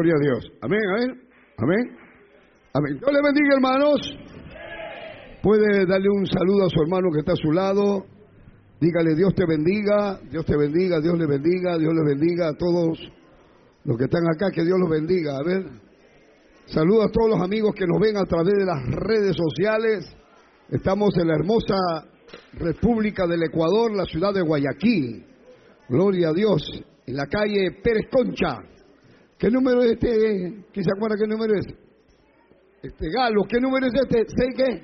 Gloria a Dios. Amén, amén, amén, amén. Dios le bendiga, hermanos. Puede darle un saludo a su hermano que está a su lado. Dígale, Dios te bendiga, Dios te bendiga, Dios le bendiga, Dios le bendiga a todos los que están acá, que Dios los bendiga. A ver, saludo a todos los amigos que nos ven a través de las redes sociales. Estamos en la hermosa República del Ecuador, la ciudad de Guayaquil. Gloria a Dios, en la calle Pérez Concha. ¿Qué número es este? ¿Quién se acuerda qué número es? Galo, ¿qué número es este? ¿6 qué?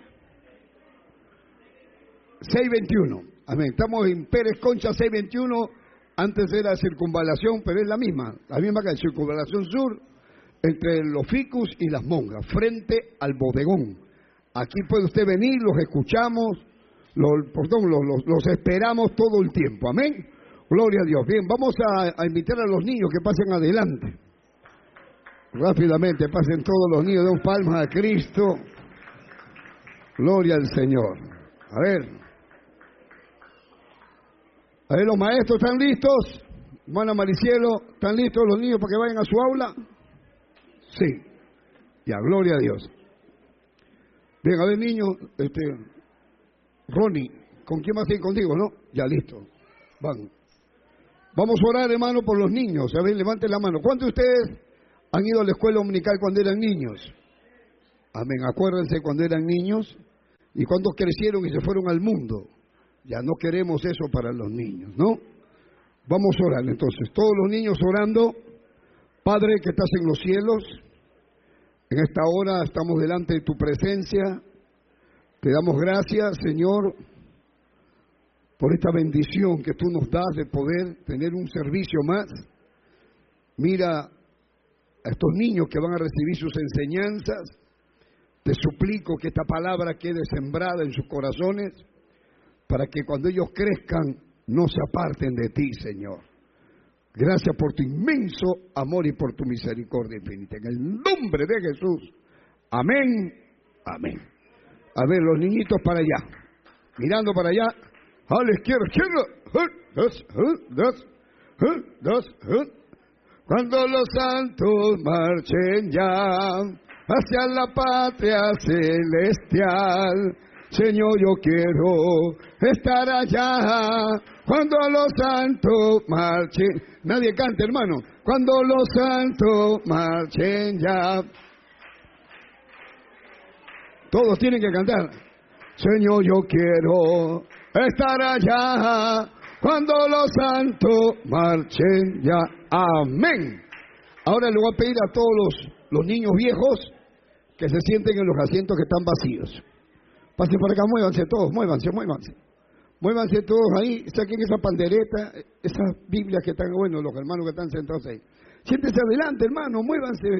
621. Amén. Estamos en Pérez Concha 621. Antes era Circunvalación, pero es la misma que es Circunvalación Sur, entre los Ficus y las Monjas, frente al bodegón. Aquí puede usted venir, los escuchamos, los esperamos todo el tiempo. Amén. Gloria a Dios. Bien, vamos a invitar a los niños que pasen adelante. Rápidamente, pasen todos los niños, den palmas a Cristo. Gloria al Señor. A ver, los maestros, ¿están listos? Hermana Maricielo, ¿están listos los niños para que vayan a su aula? Sí. Ya, gloria a Dios. Bien, a ver, niños, Ronnie, ¿con quién más ir contigo, no? Ya, listo. Van. Vamos a orar, hermano, por los niños. A ver, levanten la mano. ¿Cuántos de ustedes han ido a la escuela dominical cuando eran niños? Amén. Acuérdense cuando eran niños. ¿Y cuántos crecieron y se fueron al mundo? Ya no queremos eso para los niños, ¿no? Vamos a orar entonces. Todos los niños orando. Padre que estás en los cielos, en esta hora estamos delante de tu presencia. Te damos gracias, Señor, por esta bendición que tú nos das de poder tener un servicio más. Mira a estos niños que van a recibir sus enseñanzas. Te suplico que esta palabra quede sembrada en sus corazones para que cuando ellos crezcan no se aparten de ti, Señor. Gracias por tu inmenso amor y por tu misericordia infinita. En el nombre de Jesús. Amén. Amén. A ver, los niñitos para allá. Mirando para allá. A la izquierda. Cuando los santos marchen ya hacia la patria celestial, Señor, yo quiero estar allá. Cuando los santos marchen. Nadie canta, hermano. Cuando los santos marchen ya. Todos tienen que cantar. Señor, yo quiero estar allá. Cuando los santos marchen ya. Amén. Ahora le voy a pedir a todos los niños viejos que se sienten en los asientos que están vacíos. Pasen por acá, muévanse todos, muévanse. Muévanse todos ahí, saquen esa pandereta, esas Biblias que están, bueno, los hermanos que están sentados ahí. Siéntense adelante, hermano, muévanse.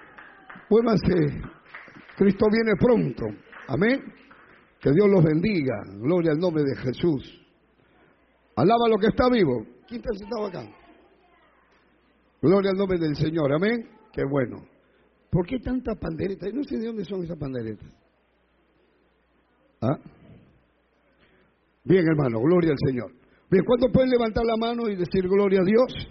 Cristo viene pronto. Amén. Que Dios los bendiga. Gloria al nombre de Jesús. Alaba lo que está vivo. ¿Quién está sentado acá? Gloria al nombre del Señor. Amén. Qué bueno. ¿Por qué tantas panderetas? No sé de dónde son esas panderetas. ¿Ah? Bien, hermano, gloria al Señor. Bien, ¿cuántos pueden levantar la mano y decir gloria a Dios?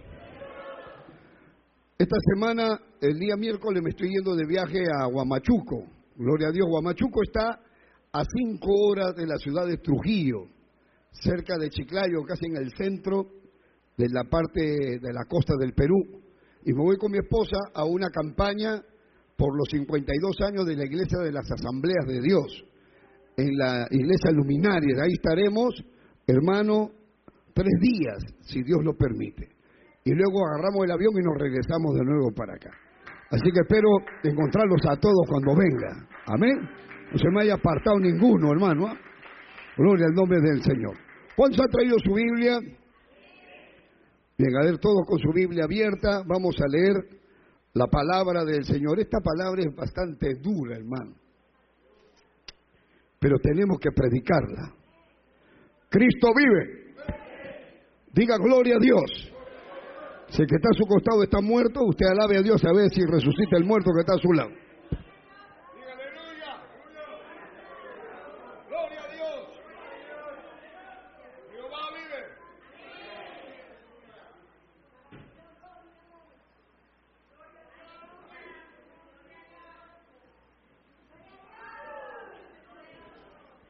Esta semana, el día miércoles, me estoy yendo de viaje a Huamachuco. Gloria a Dios. Huamachuco está a 5 horas de la ciudad de Trujillo, cerca de Chiclayo, casi en el centro de la parte de la costa del Perú. Y me voy con mi esposa a una campaña por los 52 años de la Iglesia de las Asambleas de Dios, en la iglesia luminaria. Ahí estaremos, hermano, 3 días, si Dios lo permite. Y luego agarramos el avión y nos regresamos de nuevo para acá. Así que espero encontrarlos a todos cuando venga. Amén. No se me haya apartado ninguno, hermano. Gloria al nombre del Señor. ¿Cuántos han traído su Biblia? Bien, a ver, todos con su Biblia abierta. Vamos a leer la palabra del Señor. Esta palabra es bastante dura, hermano, pero tenemos que predicarla. Cristo vive. Diga gloria a Dios. Si el que está a su costado está muerto, usted alabe a Dios a ver si resucita el muerto que está a su lado. Diga aleluya. Gloria a Dios. Jehová vive.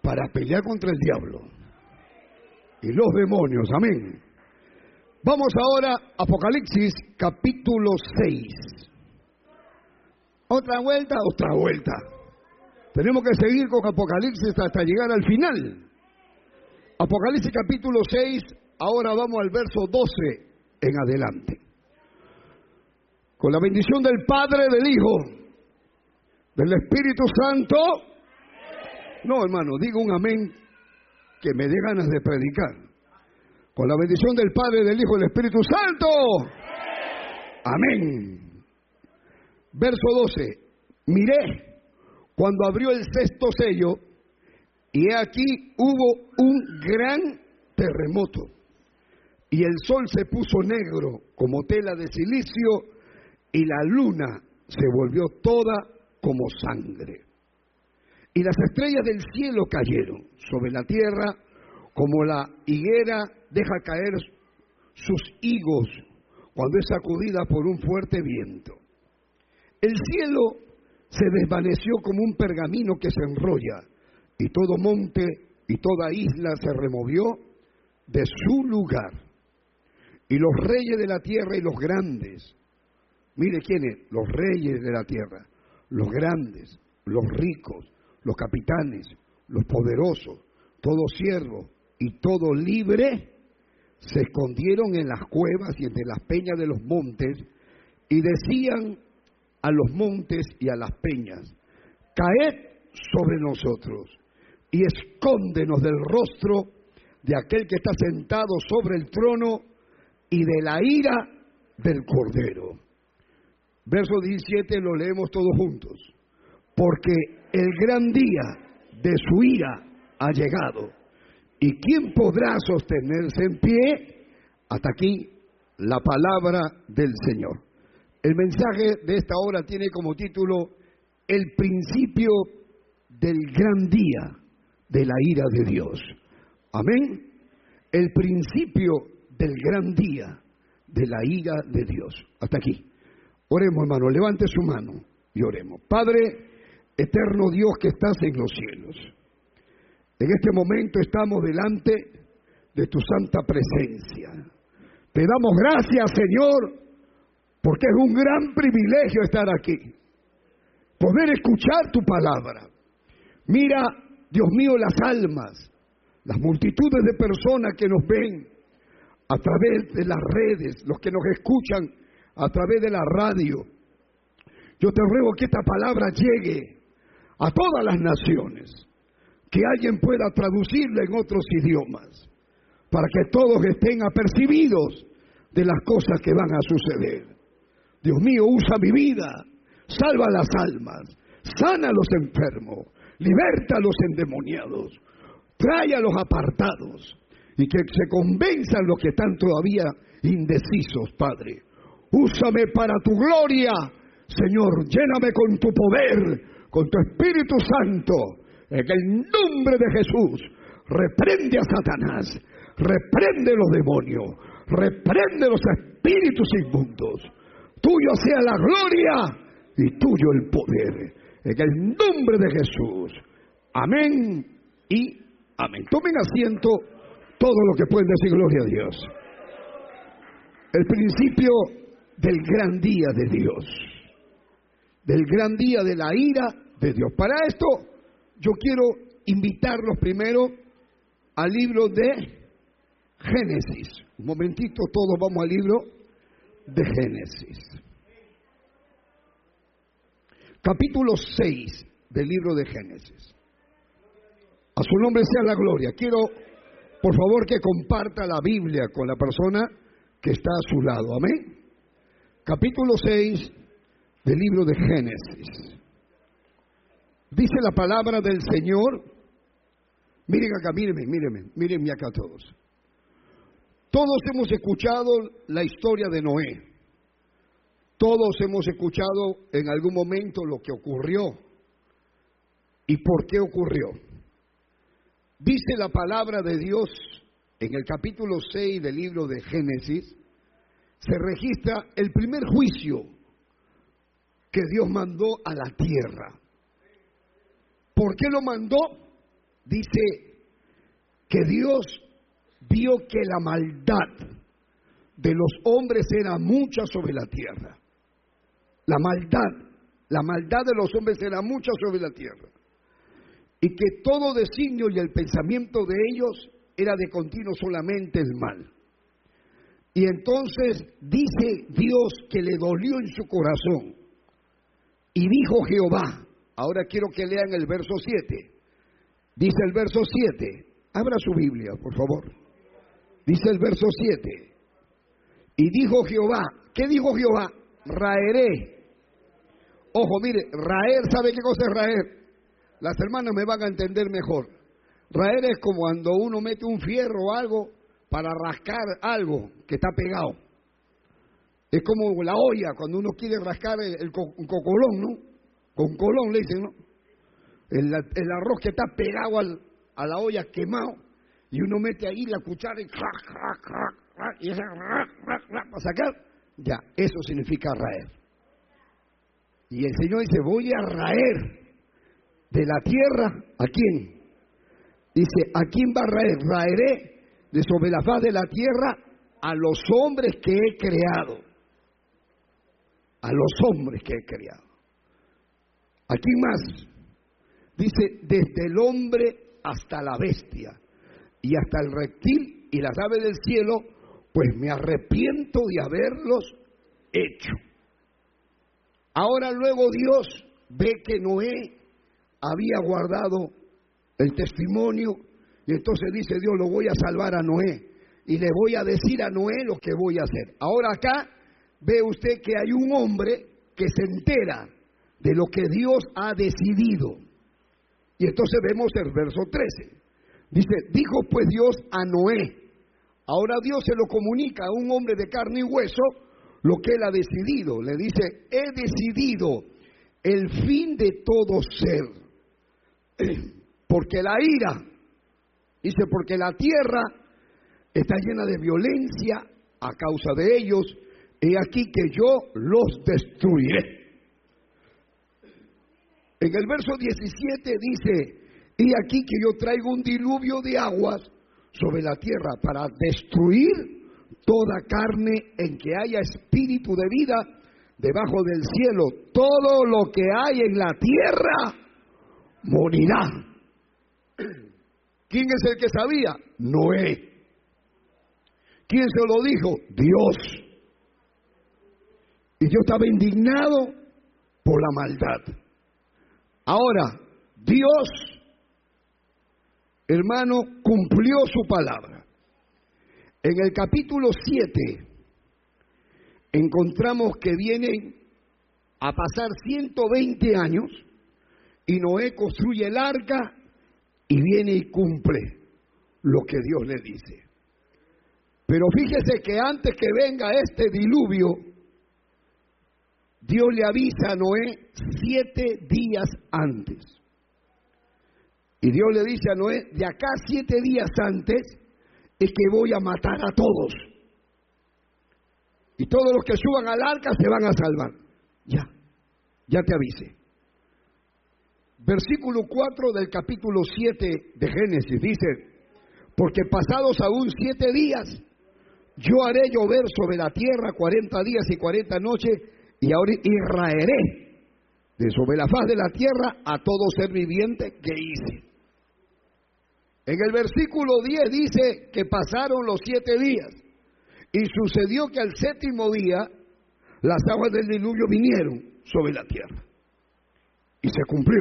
para pelear contra el diablo y los demonios. Amén. Vamos ahora a Apocalipsis capítulo 6. Otra vuelta. Tenemos que seguir con Apocalipsis hasta llegar al final. Apocalipsis capítulo 6, ahora vamos al verso 12 en adelante. Con la bendición del Padre, del Hijo, del Espíritu Santo. No, hermano, digo un amén que me dé ganas de predicar. Con la bendición del Padre, del Hijo y del Espíritu Santo. Amén. Verso 12. Miré cuando abrió el sexto sello, y he aquí hubo un gran terremoto, y el sol se puso negro como tela de silicio, y la luna se volvió toda como sangre. Y las estrellas del cielo cayeron sobre la tierra, como la higuera deja caer sus higos cuando es sacudida por un fuerte viento. El cielo se desvaneció como un pergamino que se enrolla, y todo monte y toda isla se removió de su lugar. Y los reyes de la tierra y los grandes, mire quiénes, los reyes de la tierra, los grandes, los ricos, los capitanes, los poderosos, todo siervo y todo libre, se escondieron en las cuevas y entre las peñas de los montes, y decían a los montes y a las peñas: caed sobre nosotros y escóndenos del rostro de aquel que está sentado sobre el trono y de la ira del Cordero. Verso 17 lo leemos todos juntos. Porque el gran día de su ira ha llegado, ¿y quién podrá sostenerse en pie? Hasta aquí la palabra del Señor. El mensaje de esta hora tiene como título: el principio del gran día de la ira de Dios. Amén. El principio del gran día de la ira de Dios. Hasta aquí. Oremos, hermano. Levante su mano y oremos. Padre eterno Dios que estás en los cielos, en este momento estamos delante de tu santa presencia. Te damos gracias, Señor, porque es un gran privilegio estar aquí, poder escuchar tu palabra. Mira, Dios mío, las almas, las multitudes de personas que nos ven a través de las redes, los que nos escuchan a través de la radio. Yo te ruego que esta palabra llegue a todas las naciones, que alguien pueda traducirla en otros idiomas, para que todos estén apercibidos de las cosas que van a suceder. Dios mío, usa mi vida, salva las almas, sana a los enfermos, liberta a los endemoniados, trae a los apartados, y que se convenzan los que están todavía indecisos, Padre. Úsame para tu gloria, Señor, lléname con tu poder, con tu Espíritu Santo, en el nombre de Jesús. Reprende a Satanás, reprende los demonios, reprende los espíritus inmundos. Tuyo sea la gloria y tuyo el poder, en el nombre de Jesús. Amén y amén. Tomen asiento todos los que pueden decir gloria a Dios. El principio del gran día de Dios, del gran día de la ira de Dios. Para esto yo quiero invitarlos primero al libro de Génesis. Un momentito, todos vamos al libro de Génesis. Capítulo 6 del libro de Génesis. A su nombre sea la gloria. Quiero, por favor, que comparta la Biblia con la persona que está a su lado. Amén. Capítulo 6 del libro de Génesis. Dice la palabra del Señor. Miren acá, mírenme acá todos. Todos hemos escuchado la historia de Noé. Todos hemos escuchado en algún momento lo que ocurrió y por qué ocurrió. Dice la palabra de Dios en el capítulo 6 del libro de Génesis, se registra el primer juicio que Dios mandó a la tierra. ¿Por qué lo mandó? dice que Dios vio que la maldad de los hombres era mucha sobre la tierra. La maldad de los hombres era mucha sobre la tierra. Y que todo designio y el pensamiento de ellos era de continuo solamente el mal. Y entonces dice Dios que le dolió en su corazón. Y dijo Jehová, ahora quiero que lean el verso 7. Dice el verso 7, abra su Biblia, por favor. Dice el verso 7. Y dijo Jehová, ¿qué dijo Jehová? Raeré. Ojo, mire, raer, ¿sabe qué cosa es raer? Las hermanas me van a entender mejor. Raer es como cuando uno mete un fierro o algo para rascar algo que está pegado. Es como la olla, cuando uno quiere rascar un cocolón, ¿no? Con colón le dicen, ¿no? El arroz que está pegado a la olla quemado, y uno mete ahí la cuchara y y para sacar, ya, eso significa raer. Y el Señor dice, voy a raer de la tierra, ¿a quién? Dice, ¿a quién va a raer? Raeré de sobre la faz de la tierra a los hombres que he creado. A los hombres que he creado. ¿A quién más? Dice, desde el hombre hasta la bestia y hasta el reptil y las aves del cielo, pues me arrepiento de haberlos hecho. Ahora luego Dios ve que Noé había guardado el testimonio y entonces dice Dios, lo voy a salvar a Noé y le voy a decir a Noé lo que voy a hacer. Ahora acá ve usted que hay un hombre que se entera de lo que Dios ha decidido. Y entonces vemos el verso 13. Dice, dijo pues Dios a Noé. Ahora Dios se lo comunica a un hombre de carne y hueso lo que él ha decidido. Le dice, he decidido el fin de todo ser. Porque la ira, dice, porque la tierra está llena de violencia a causa de ellos. He aquí que yo los destruiré. En el verso 17 dice, he aquí que yo traigo un diluvio de aguas sobre la tierra para destruir toda carne en que haya espíritu de vida debajo del cielo. Todo lo que hay en la tierra morirá. ¿Quién es el que sabía? Noé. ¿Quién se lo dijo? Dios. Y Dios estaba indignado por la maldad. Ahora, Dios, hermano, cumplió su palabra. En el capítulo 7 encontramos que vienen a pasar 120 años y Noé construye el arca y viene y cumple lo que Dios le dice. Pero fíjese que antes que venga este diluvio, Dios le avisa a Noé 7 días antes. Y Dios le dice a Noé, de acá 7 días antes es que voy a matar a todos. Y todos los que suban al arca se van a salvar. Ya te avisé. Versículo 4 del capítulo 7 de Génesis dice, porque pasados aún 7 días, yo haré llover sobre la tierra 40 días y 40 noches, y ahora raeré de sobre la faz de la tierra a todo ser viviente que hice. En el versículo 10 dice que pasaron los 7 días, y sucedió que al 7º día las aguas del diluvio vinieron sobre la tierra, y se cumplió.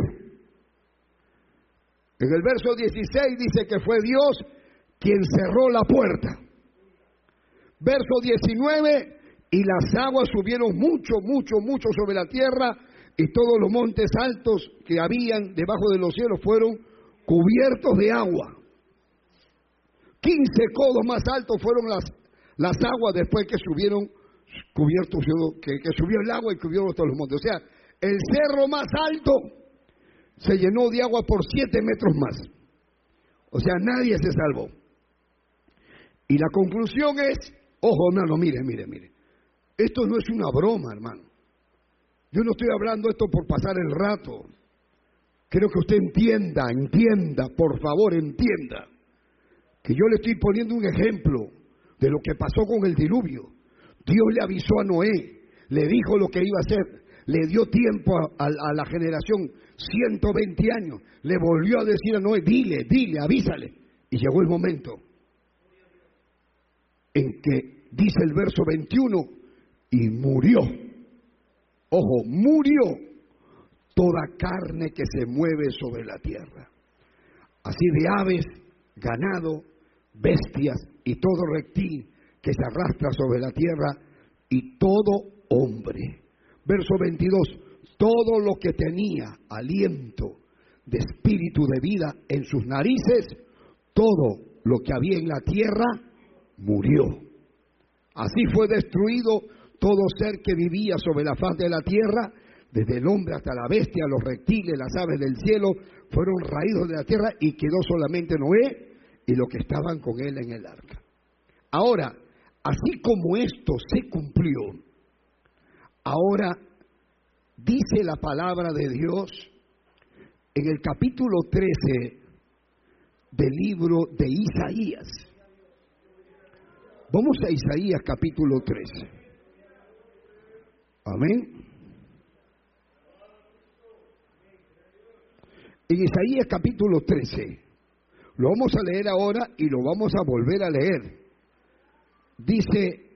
En el verso 16 dice que fue Dios quien cerró la puerta. Verso 19, y las aguas subieron mucho sobre la tierra, y todos los montes altos que habían debajo de los cielos fueron cubiertos de agua. 15 codos más altos fueron las aguas después que subieron cubiertos, que subió el agua y cubrió todos los montes. O sea, el cerro más alto se llenó de agua por 7 metros más. O sea, nadie se salvó. Y la conclusión es, ojo hermano, mire. Esto no es una broma, hermano. Yo no estoy hablando esto por pasar el rato. Quiero que usted entienda, por favor, entienda, que yo le estoy poniendo un ejemplo de lo que pasó con el diluvio. Dios le avisó a Noé, le dijo lo que iba a hacer, le dio tiempo a la generación, 120 años, le volvió a decir a Noé, dile, avísale. Y llegó el momento en que dice el verso 21, y murió, ojo, murió toda carne que se mueve sobre la tierra, así de aves, ganado, bestias y todo reptil que se arrastra sobre la tierra y todo hombre. Verso 22, todo lo que tenía aliento de espíritu de vida en sus narices, todo lo que había en la tierra murió. Así fue destruido todo ser que vivía sobre la faz de la tierra, desde el hombre hasta la bestia, los reptiles, las aves del cielo, fueron raídos de la tierra y quedó solamente Noé y los que estaban con él en el arca. Ahora, así como esto se cumplió, ahora dice la palabra de Dios en el capítulo 13 del libro de Isaías. Vamos a Isaías capítulo 13. Amén. En Isaías capítulo 13, lo vamos a leer ahora y lo vamos a volver a leer. Dice,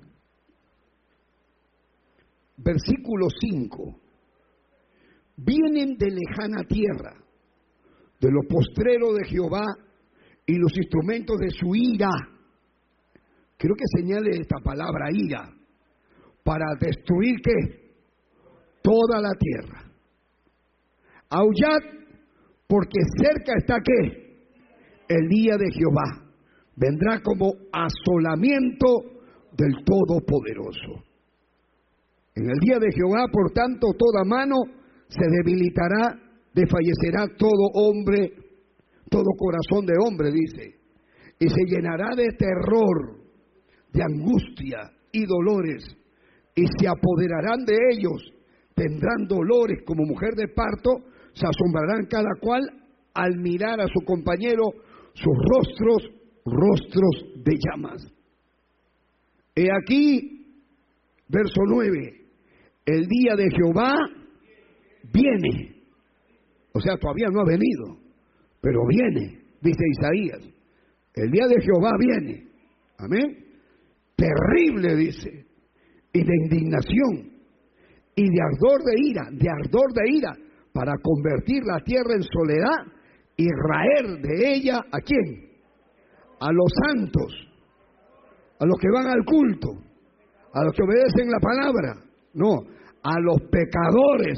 versículo 5, vienen de lejana tierra, de lo postrero de Jehová y los instrumentos de su ira. Quiero que señale esta palabra ira, para destruir ¿qué? Toda la tierra. Aullad, porque cerca está ¿qué? El día de Jehová. Vendrá como asolamiento del Todopoderoso. En el día de Jehová, por tanto, toda mano se debilitará, desfallecerá todo hombre, todo corazón de hombre, dice, y se llenará de terror, de angustia y dolores, y se apoderarán de ellos, tendrán dolores como mujer de parto, se asombrarán cada cual al mirar a su compañero, sus rostros de llamas. He aquí, verso 9, el día de Jehová viene. O sea, todavía no ha venido, pero viene, dice Isaías. El día de Jehová viene. Amén. Terrible, dice, y de indignación, y de ardor de ira, para convertir la tierra en soledad y raer de ella, ¿a quién? A los santos, a los que van al culto, a los que obedecen la palabra, no, a los pecadores.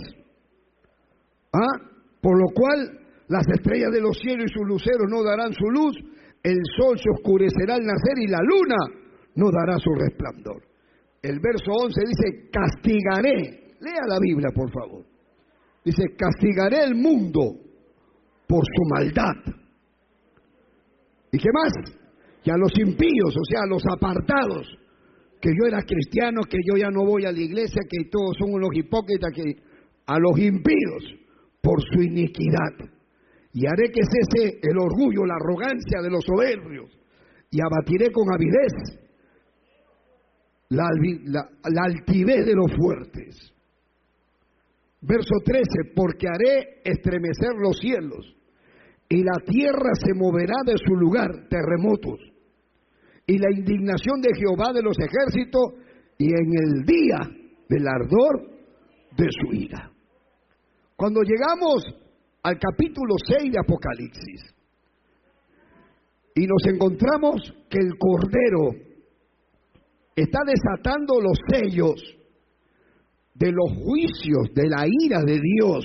Por lo cual las estrellas de los cielos y sus luceros no darán su luz, el sol se oscurecerá al nacer y la luna no dará su resplandor. El verso 11 dice, castigaré, lea la Biblia por favor, dice, castigaré el mundo por su maldad. ¿Y qué más? Y a los impíos, o sea, a los apartados, que yo era cristiano, que yo ya no voy a la iglesia, que todos son unos hipócritas, que a los impíos por su iniquidad. Y haré que cese el orgullo, la arrogancia de los soberbios, y abatiré con avidez la altivez de los fuertes. Verso 13, porque haré estremecer los cielos, y la tierra se moverá de su lugar, terremotos, y la indignación de Jehová de los ejércitos, y en el día del ardor de su ira. Cuando llegamos al capítulo 6 de Apocalipsis, y nos encontramos que el Cordero está desatando los sellos de los juicios, de la ira de Dios.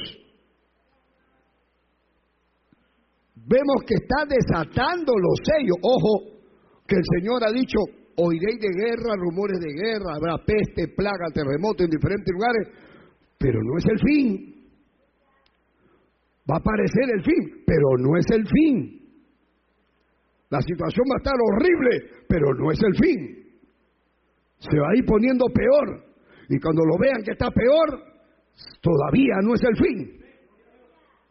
Vemos que está desatando los sellos. Ojo, que el Señor ha dicho, oiréis de guerra, rumores de guerra, habrá peste, plaga, terremoto en diferentes lugares, pero no es el fin. Va a aparecer el fin, pero no es el fin. La situación va a estar horrible, pero no es el fin. Se va a ir poniendo peor. Y cuando lo vean que está peor, todavía no es el fin.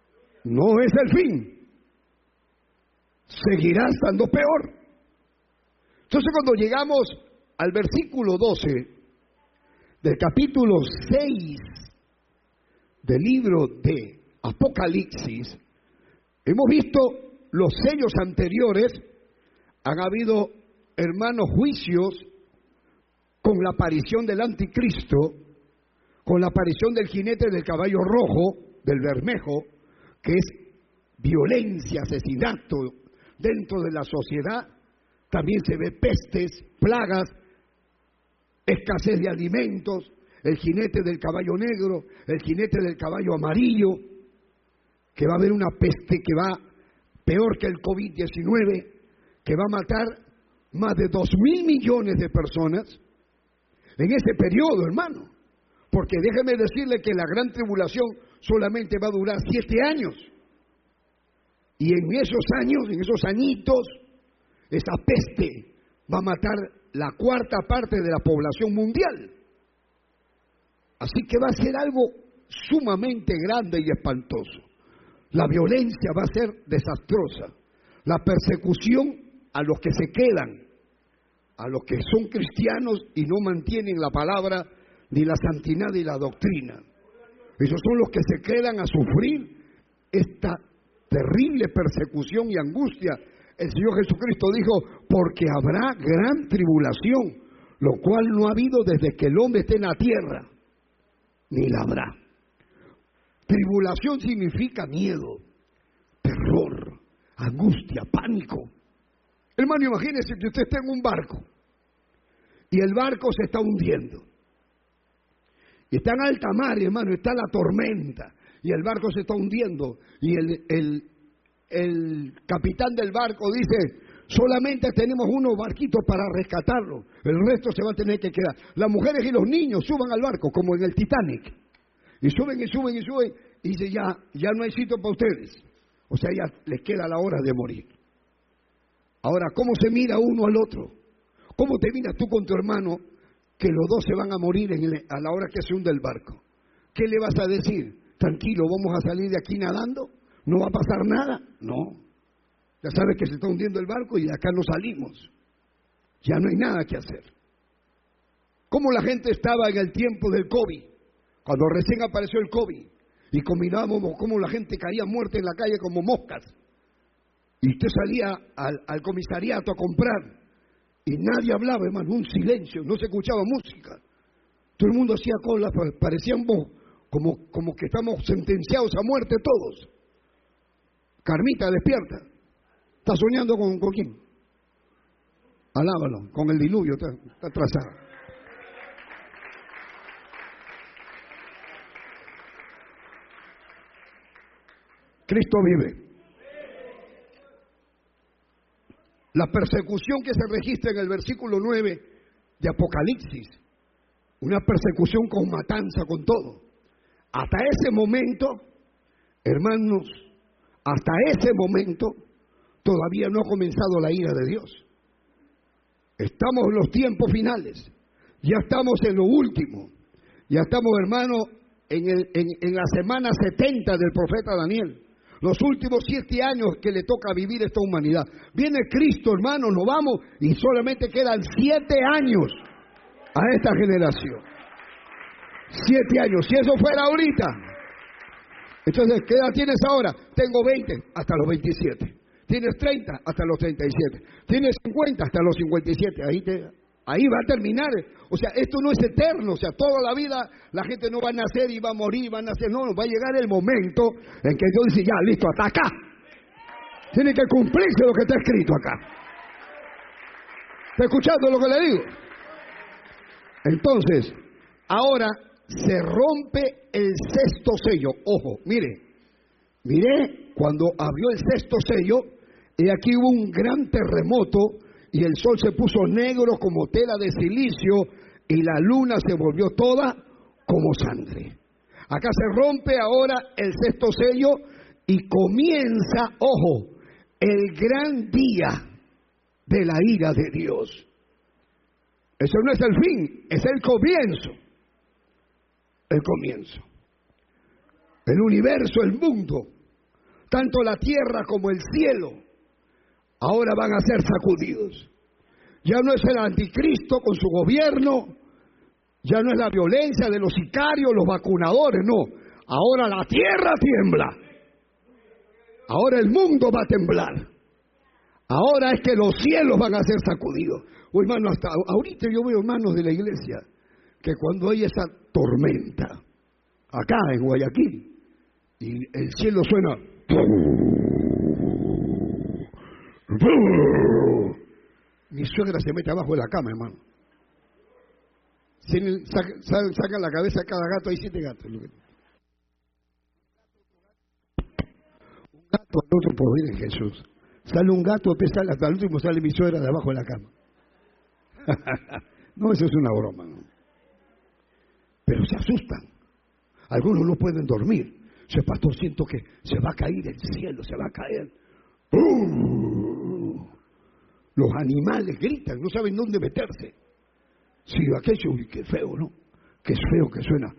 no es el fin. Seguirá estando peor. Entonces, cuando llegamos al versículo 12 del capítulo 6 del libro de Apocalipsis, hemos visto los sellos anteriores. Han habido, hermanos, juicios con la aparición del anticristo, con la aparición del jinete del caballo rojo, del Bermejo, que es violencia, asesinato dentro de la sociedad. También se ve pestes, plagas, escasez de alimentos, el jinete del caballo negro, el jinete del caballo amarillo, que va a haber una peste que va peor que el COVID-19, que va a matar más de 2.000 millones de personas en ese periodo, hermano. Porque déjeme decirle que la gran tribulación solamente va a durar 7 años. Y en esos años, en esos añitos, esa peste va a matar la 1/4 parte de la población mundial. Así que va a ser algo sumamente grande y espantoso. La violencia va a ser desastrosa. La persecución a los que se quedan, a los que son cristianos y no mantienen la palabra ni la santidad ni la doctrina. Esos son los que se quedan a sufrir esta terrible persecución y angustia. El Señor Jesucristo dijo, porque habrá gran tribulación, lo cual no ha habido desde que el hombre esté en la tierra, ni la habrá. Tribulación significa miedo, terror, angustia, pánico. Hermano, imagínese que usted está en un barco y el barco se está hundiendo. Y está en alta mar, hermano, está la tormenta y el barco se está hundiendo. Y el capitán del barco dice, solamente tenemos unos barquitos para rescatarlo, el resto se va a tener que quedar. Las mujeres y los niños suban al barco, como en el Titanic. Y suben y suben y suben, y dice, ya no hay sitio para ustedes. O sea, ya les queda la hora de morir. Ahora, ¿cómo se mira uno al otro? ¿Cómo te miras tú con tu hermano que los dos se van a morir a la hora que se hunde el barco? ¿Qué le vas a decir? Tranquilo, vamos a salir de aquí nadando, no va a pasar nada. No, ya sabes que se está hundiendo el barco y de acá no salimos. Ya no hay nada que hacer. ¿Cómo la gente estaba en el tiempo del COVID? Cuando recién apareció el COVID y combinábamos cómo la gente caía muerta en la calle como moscas. Y usted salía al comisariato a comprar y nadie hablaba, hermano, un silencio, no se escuchaba música. Todo el mundo hacía cola, parecíamos como que estamos sentenciados a muerte todos. Carmita, despierta. ¿Está soñando con quién? Alábalo, con el diluvio, está atrasado. Cristo vive. La persecución que se registra en el versículo 9 de Apocalipsis, una persecución con matanza, con todo. Hasta ese momento, hermanos, hasta ese momento, todavía no ha comenzado la ira de Dios. Estamos en los tiempos finales, ya estamos en lo último, ya estamos, hermanos, en la semana 70 del profeta Daniel. Los últimos 7 años que le toca vivir esta humanidad. Viene Cristo, hermano, nos vamos y solamente quedan 7 años a esta generación. 7 años. Si eso fuera ahorita, entonces, ¿qué edad tienes ahora? Tengo 20 hasta los 27. Tienes 30 hasta los 37. Tienes 50 hasta los 57. Ahí va a terminar. O sea, esto no es eterno. O sea, toda la vida la gente no va a nacer y va a morir, va a nacer. No, va a llegar el momento en que Dios dice, ya, listo, hasta acá. Tiene que cumplirse lo que está escrito acá. ¿Está escuchando lo que le digo? Entonces, ahora se rompe el 6º sello. Ojo, mire, cuando abrió el 6º sello, y aquí hubo un gran terremoto, y el sol se puso negro como tela de silicio, y la luna se volvió toda como sangre. Acá se rompe ahora el 6º sello, y comienza, ojo, el gran día de la ira de Dios. Eso no es el fin, es el comienzo. El comienzo. El universo, el mundo, Tanto la tierra como el cielo ahora van a ser sacudidos. Ya no es el anticristo con su gobierno, ya no es la violencia de los sicarios, los vacunadores, no. Ahora la tierra tiembla. Ahora el mundo va a temblar. Ahora es que los cielos van a ser sacudidos. Oh, hermano, hasta ahorita yo veo hermanos de la iglesia que cuando hay esa tormenta, acá en Guayaquil, y el cielo suena, mi suegra se mete abajo de la cama, hermano. Saca la cabeza de cada gato, hay 7 gatos. Un gato al otro por ir en Jesús. Sale un gato, hasta el último sale mi suegra de abajo de la cama. No, eso es una broma, ¿no? Pero se asustan. Algunos no pueden dormir. Dice, pastor, siento que se va a caer el cielo, se va a caer. Los animales gritan, no saben dónde meterse. Sí, aquello, uy, qué feo, ¿no? Qué feo que suena.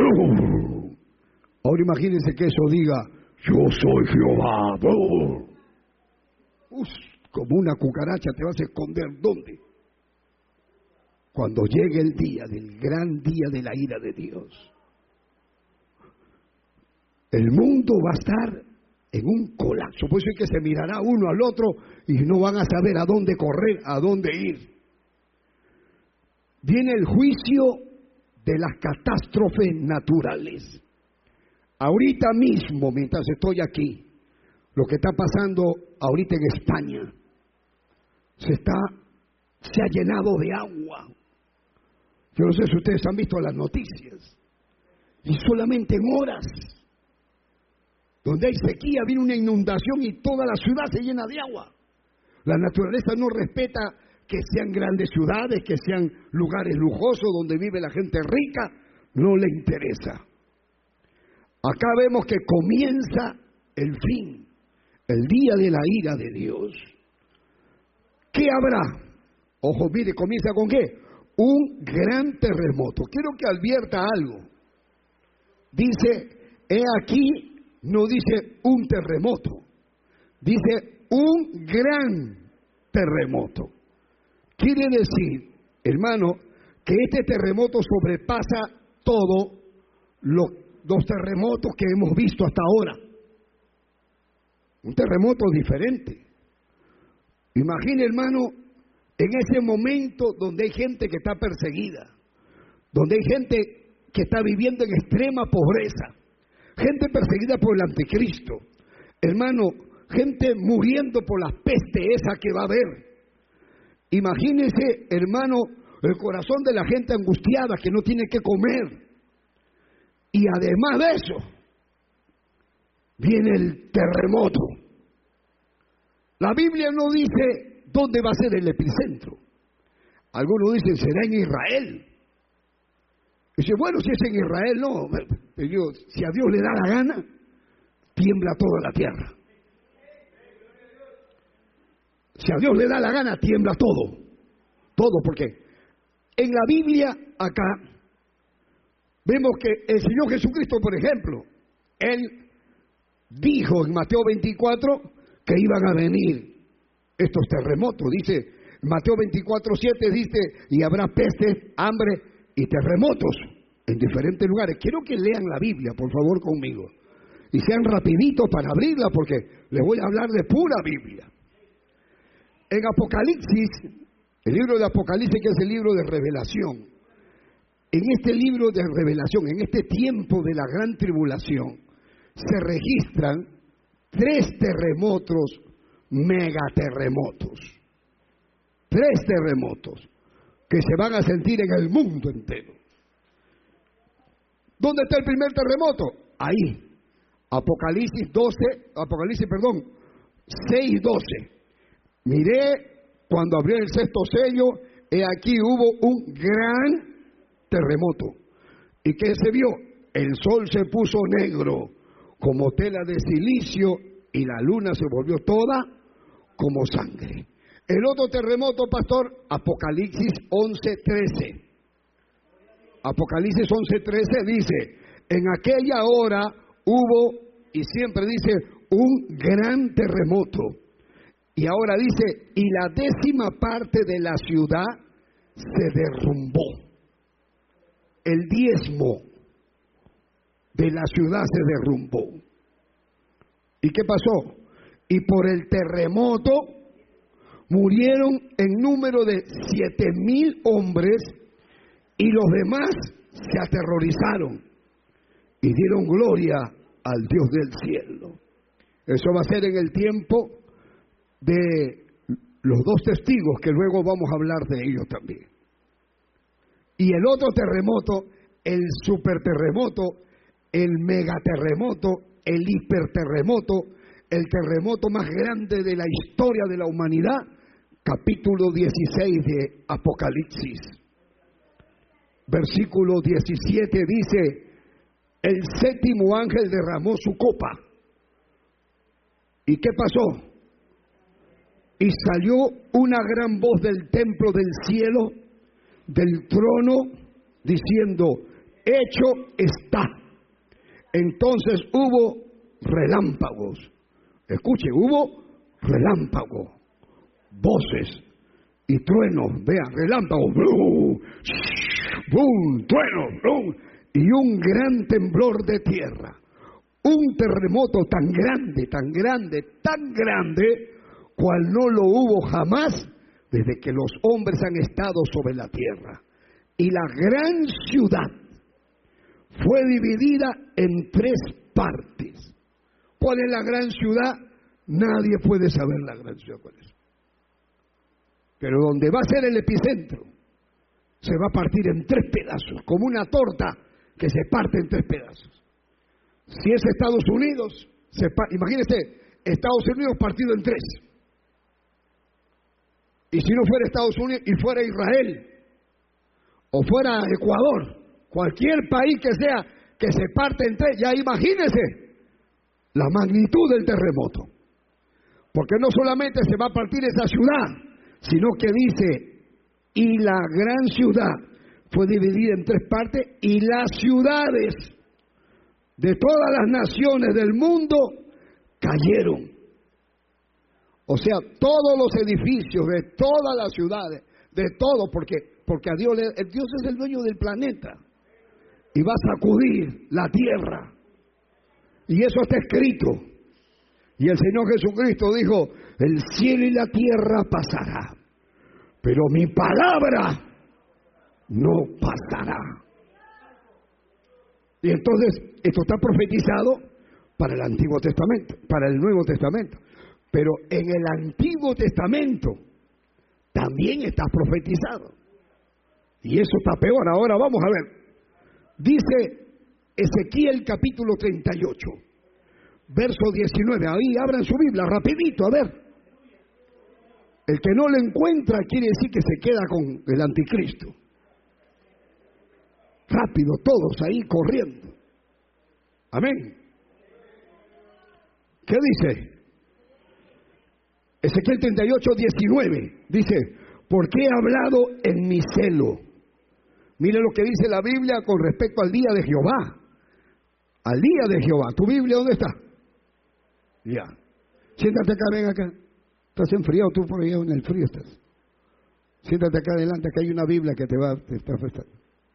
Ahora imagínense que eso diga, yo soy Jehová. Como una cucaracha te vas a esconder, ¿dónde? Cuando llegue el día, del gran día de la ira de Dios. El mundo va a estar en un colapso. Por eso es que se mirará uno al otro y no van a saber a dónde correr, a dónde ir. Viene el juicio de las catástrofes naturales. Ahorita mismo, mientras estoy aquí, lo que está pasando ahorita en España, se ha llenado de agua. Yo no sé si ustedes han visto las noticias. Y solamente en horas, donde hay sequía, viene una inundación y toda la ciudad se llena de agua. La naturaleza no respeta que sean grandes ciudades, que sean lugares lujosos donde vive la gente rica, no le interesa. Acá vemos que comienza el fin, el día de la ira de Dios. ¿Qué habrá? Ojo, mire, comienza con ¿qué? Un gran terremoto. Quiero que advierta algo. Dice, he aquí, no dice un terremoto, dice un gran terremoto. Quiere decir, hermano, que este terremoto sobrepasa todos los terremotos que hemos visto hasta ahora. Un terremoto diferente. Imagine, hermano, en ese momento donde hay gente que está perseguida, donde hay gente que está viviendo en extrema pobreza, gente perseguida por el anticristo, hermano, gente muriendo por la peste esa que va a haber. Imagínese, hermano, el corazón de la gente angustiada que no tiene que comer. Y además de eso, viene el terremoto. La Biblia no dice dónde va a ser el epicentro. Algunos dicen, será en Israel. Dice, bueno, si es en Israel, no. Si a Dios le da la gana, tiembla toda la tierra. Si a Dios le da la gana, tiembla todo. Todo, porque en la Biblia, acá, vemos que el Señor Jesucristo, por ejemplo, Él dijo en Mateo 24 que iban a venir estos terremotos. Dice, Mateo 24:7 dice, y habrá pestes, hambre y terremotos en diferentes lugares. Quiero que lean la Biblia, por favor, conmigo. Y sean rapiditos para abrirla, porque les voy a hablar de pura Biblia. En Apocalipsis, el libro de Apocalipsis, que es el libro de revelación, en este libro de revelación, en este tiempo de la gran tribulación, se registran 3 terremotos, megaterremotos. 3 terremotos que se van a sentir en el mundo entero. ¿Dónde está el primer terremoto? Ahí. Apocalipsis 6:12. Miré cuando abrió el 6º sello, he aquí hubo un gran terremoto. ¿Y qué se vio? El sol se puso negro como tela de silicio y la luna se volvió toda como sangre. El otro terremoto, pastor, Apocalipsis 11:13. Apocalipsis 11:13 dice, en aquella hora hubo, y siempre dice, un gran terremoto. Y ahora dice, y la 10ª parte de la ciudad se derrumbó. El 10º de la ciudad se derrumbó. ¿Y qué pasó? Y por el terremoto murieron en número de 7,000 hombres, y los demás se aterrorizaron y dieron gloria al Dios del cielo. Eso va a ser en el tiempo de los 2 testigos, que luego vamos a hablar de ellos también. Y el otro terremoto, el superterremoto, el megaterremoto, el hiperterremoto, el terremoto más grande de la historia de la humanidad, capítulo 16 de Apocalipsis. Versículo 17 dice, el 7º ángel derramó su copa. ¿Y qué pasó? Y salió una gran voz del templo del cielo, del trono, diciendo, hecho está. Entonces hubo relámpagos. Escuche, hubo relámpagos, voces y truenos. Vean, relámpagos, ¡brum! ¡Bum! Truenos, ¡brum! Y un gran temblor de tierra. Un terremoto tan grande, tan grande, tan grande, cual no lo hubo jamás desde que los hombres han estado sobre la tierra. Y la gran ciudad fue dividida en 3 partes. ¿Cuál es la gran ciudad? Nadie puede saber la gran ciudad cuál es. Pero donde va a ser el epicentro, se va a partir en 3 pedazos, como una torta que se parte en 3 pedazos. Si es Estados Unidos, imagínese Estados Unidos partido en 3. Y si no fuera Estados Unidos y fuera Israel, o fuera Ecuador, cualquier país que sea, que se parte en 3, ya imagínese la magnitud del terremoto. Porque no solamente se va a partir esa ciudad, sino que dice, y la gran ciudad fue dividida en 3 partes, y las ciudades de todas las naciones del mundo cayeron. O sea, todos los edificios de todas las ciudades, de todo, porque a Dios es el dueño del planeta y va a sacudir la tierra. Y eso está escrito. Y el Señor Jesucristo dijo, el cielo y la tierra pasará, pero mi palabra no pasará. Y entonces, esto está profetizado para el Antiguo Testamento, para el Nuevo Testamento. Pero en el Antiguo Testamento también está profetizado. Y eso está peor. Ahora vamos a ver. Dice Ezequiel capítulo 38, verso 19. Ahí abran su Biblia, rapidito, a ver. El que no lo encuentra quiere decir que se queda con el anticristo. Rápido, todos ahí corriendo. Amén. ¿Qué dice? Ezequiel 38, 19. Dice, porque he hablado en mi celo. Mire lo que dice la Biblia con respecto al día de Jehová. Al día de Jehová. ¿Tu Biblia dónde está? Ya. Siéntate acá, ven acá. Estás enfriado, tú por allá en el frío estás. Siéntate acá adelante, que hay una Biblia que te está prestando.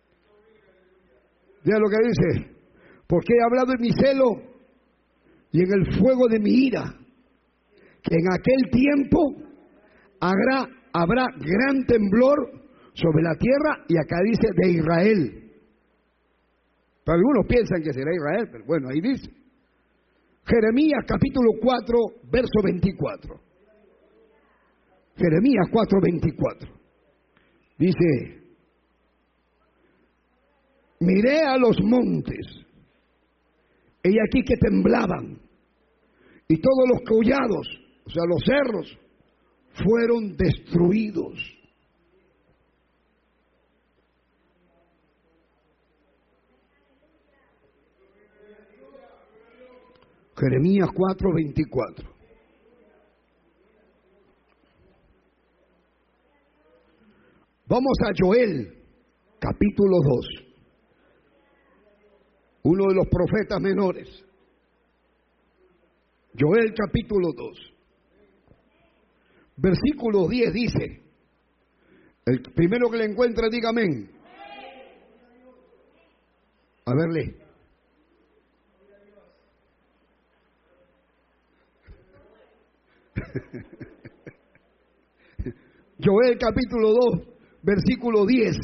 Mira lo que dice. Porque he hablado en mi celo y en el fuego de mi ira, que en aquel tiempo habrá gran temblor sobre la tierra, y acá dice de Israel. Pero algunos piensan que será Israel, pero bueno, ahí dice. Jeremías capítulo 4, verso 24. Jeremías 4, 24. Dice, miré a los montes, y aquí que temblaban, y todos los collados, o sea, los cerros, fueron destruidos. Jeremías 4, 24. Vamos a Joel, capítulo 2. Uno de los profetas menores. Joel capítulo 2, versículo 10 dice, el primero que le encuentra diga amén. A ver, lee. Joel capítulo 2, versículo 10.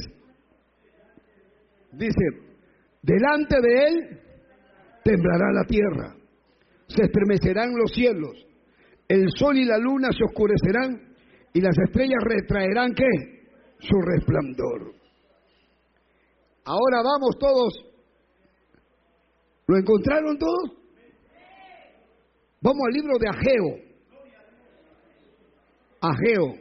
Dice, delante de él temblará la tierra, se estremecerán los cielos, el sol y la luna se oscurecerán y las estrellas retraerán ¿qué? Su resplandor. Ahora vamos todos. ¿Lo encontraron todos? Vamos al libro de Ageo. Ageo.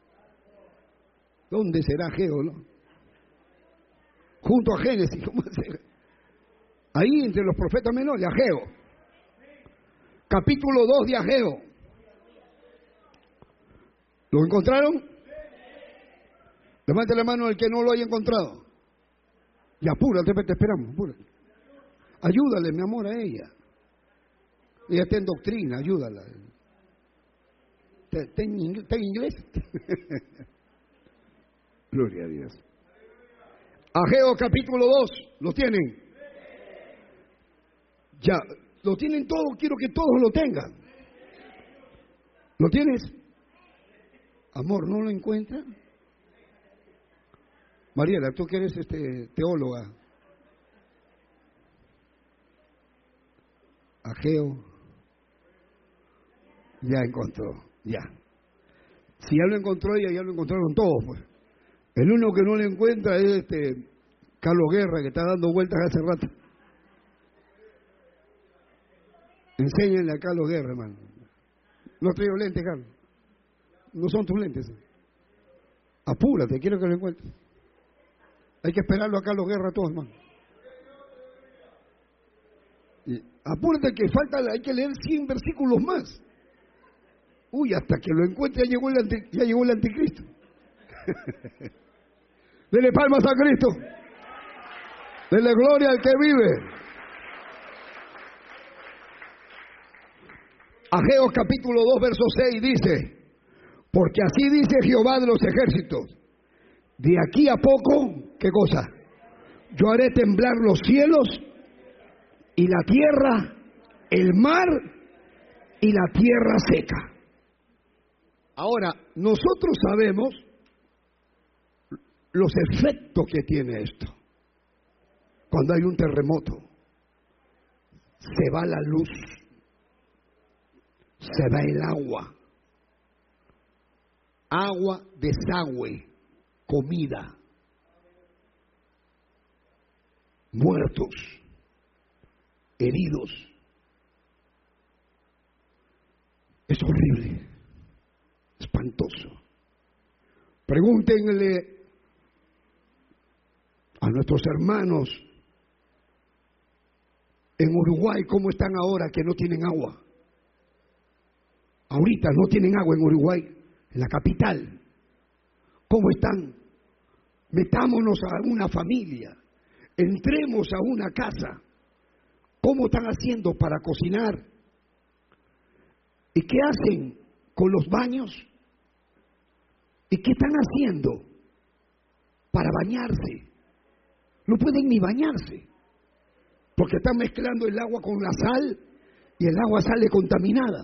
¿Dónde será Ageo, no? Junto a Génesis, ¿cómo será? Ahí entre los profetas menores, Ageo. Capítulo 2 de Ageo. ¿Lo encontraron? Levante la mano el que no lo haya encontrado. Y apúrate, te esperamos, apúrate. Ayúdale, mi amor, a ella. Ella está en doctrina, ayúdala. ¿Está en inglés? Gloria a Dios. Ageo capítulo 2, ¿lo tienen? Ya, lo tienen todos, quiero que todos lo tengan. ¿Lo tienes? Amor, ¿no lo encuentra? Mariela, tú que eres teóloga. Ageo. Ya encontró, ya. Si ya lo encontró ella, ya lo encontraron todos, pues. El único que no lo encuentra es Carlos Guerra, que está dando vueltas hace rato. Enséñenle a Carlos Guerra, hermano. No traigo lentes, Carlos. No son tus lentes. Apúrate, quiero que lo encuentres. Hay que esperarlo a Carlos Guerra todos, hermano. Y apúrate que falta, hay que leer 100 versículos más. Uy, hasta que lo encuentre ya llegó el anticristo. Dele palmas a Cristo. Dele gloria al que vive. Ageo capítulo 2, verso 6 dice, porque así dice Jehová de los ejércitos, de aquí a poco, ¿qué cosa? Yo haré temblar los cielos y la tierra, el mar y la tierra seca. Ahora, nosotros sabemos los efectos que tiene esto. Cuando hay un terremoto, se va la luz, se va el agua, desagüe, comida, muertos, heridos. Es horrible, espantoso. Pregúntenle a nuestros hermanos en Uruguay cómo están ahora que no tienen agua. Ahorita no tienen agua en Uruguay, en la capital. ¿Cómo están? Metámonos a una familia, entremos a una casa. ¿Cómo están haciendo para cocinar? ¿Y qué hacen con los baños? ¿Y qué están haciendo para bañarse? No pueden ni bañarse, porque están mezclando el agua con la sal y el agua sale contaminada.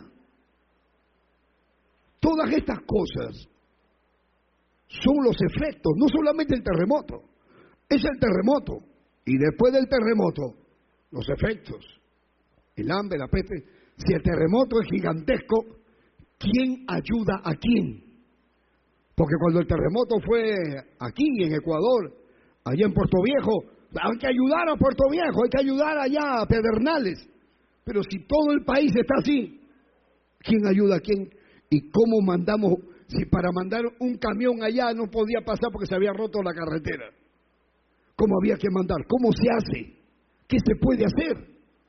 Todas estas cosas son los efectos, no solamente el terremoto, es el terremoto, y después del terremoto, los efectos, el hambre, la peste. Si el terremoto es gigantesco, ¿quién ayuda a quién? Porque cuando el terremoto fue aquí, en Ecuador, allá en Puerto Viejo, hay que ayudar a Puerto Viejo, hay que ayudar allá a Pedernales. Pero si todo el país está así, ¿quién ayuda a quién? ¿Y cómo mandamos? Si para mandar un camión allá no podía pasar porque se había roto la carretera. ¿Cómo había que mandar? ¿Cómo se hace? ¿Qué se puede hacer?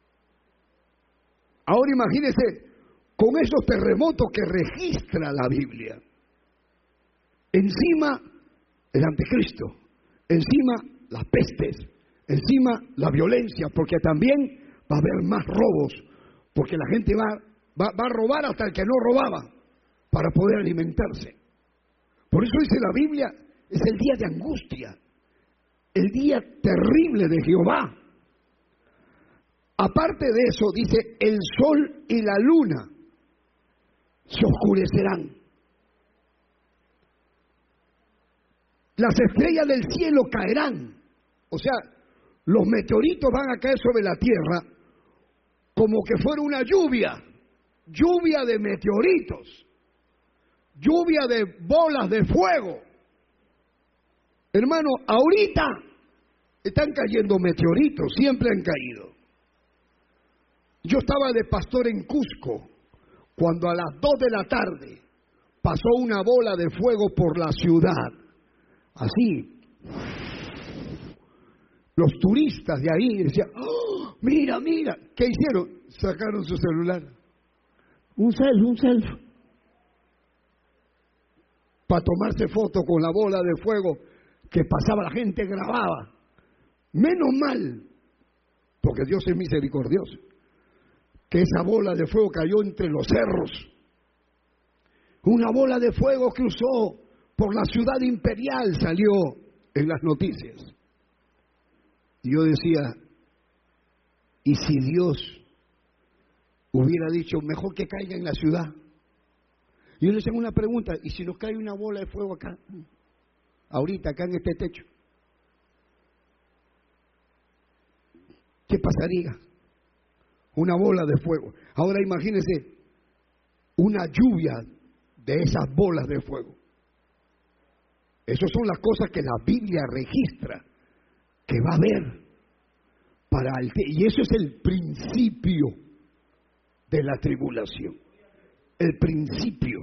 Ahora imagínese con esos terremotos que registra la Biblia. Encima el anticristo, encima las pestes, encima la violencia, porque también va a haber más robos, porque la gente va Va a robar hasta el que no robaba para poder alimentarse. Por eso dice la Biblia, es el día de angustia, el día terrible de Jehová. Aparte de eso, dice, el sol y la luna se oscurecerán. Las estrellas del cielo caerán. O sea, los meteoritos van a caer sobre la tierra como que fuera una lluvia de meteoritos, lluvia de bolas de fuego. Hermano, ahorita están cayendo meteoritos, siempre han caído. Yo estaba de pastor en Cusco cuando a las 2 de la tarde pasó una bola de fuego por la ciudad. Así. Los turistas de ahí decían, oh, mira, mira. ¿Qué hicieron? Sacaron su celular. Un selfie. Para tomarse fotos con la bola de fuego que pasaba, la gente grababa. Menos mal, porque Dios es misericordioso, que esa bola de fuego cayó entre los cerros. Una bola de fuego cruzó por la ciudad imperial, salió en las noticias. Y yo decía, ¿y si Dios hubiera dicho, mejor que caiga en la ciudad? Y yo les hago una pregunta, ¿y si nos cae una bola de fuego acá? Ahorita, acá en este techo. ¿Qué pasaría? Una bola de fuego. Ahora imagínense una lluvia de esas bolas de fuego. Esas son las cosas que la Biblia registra que va a haber y eso es el principio de la tribulación. El principio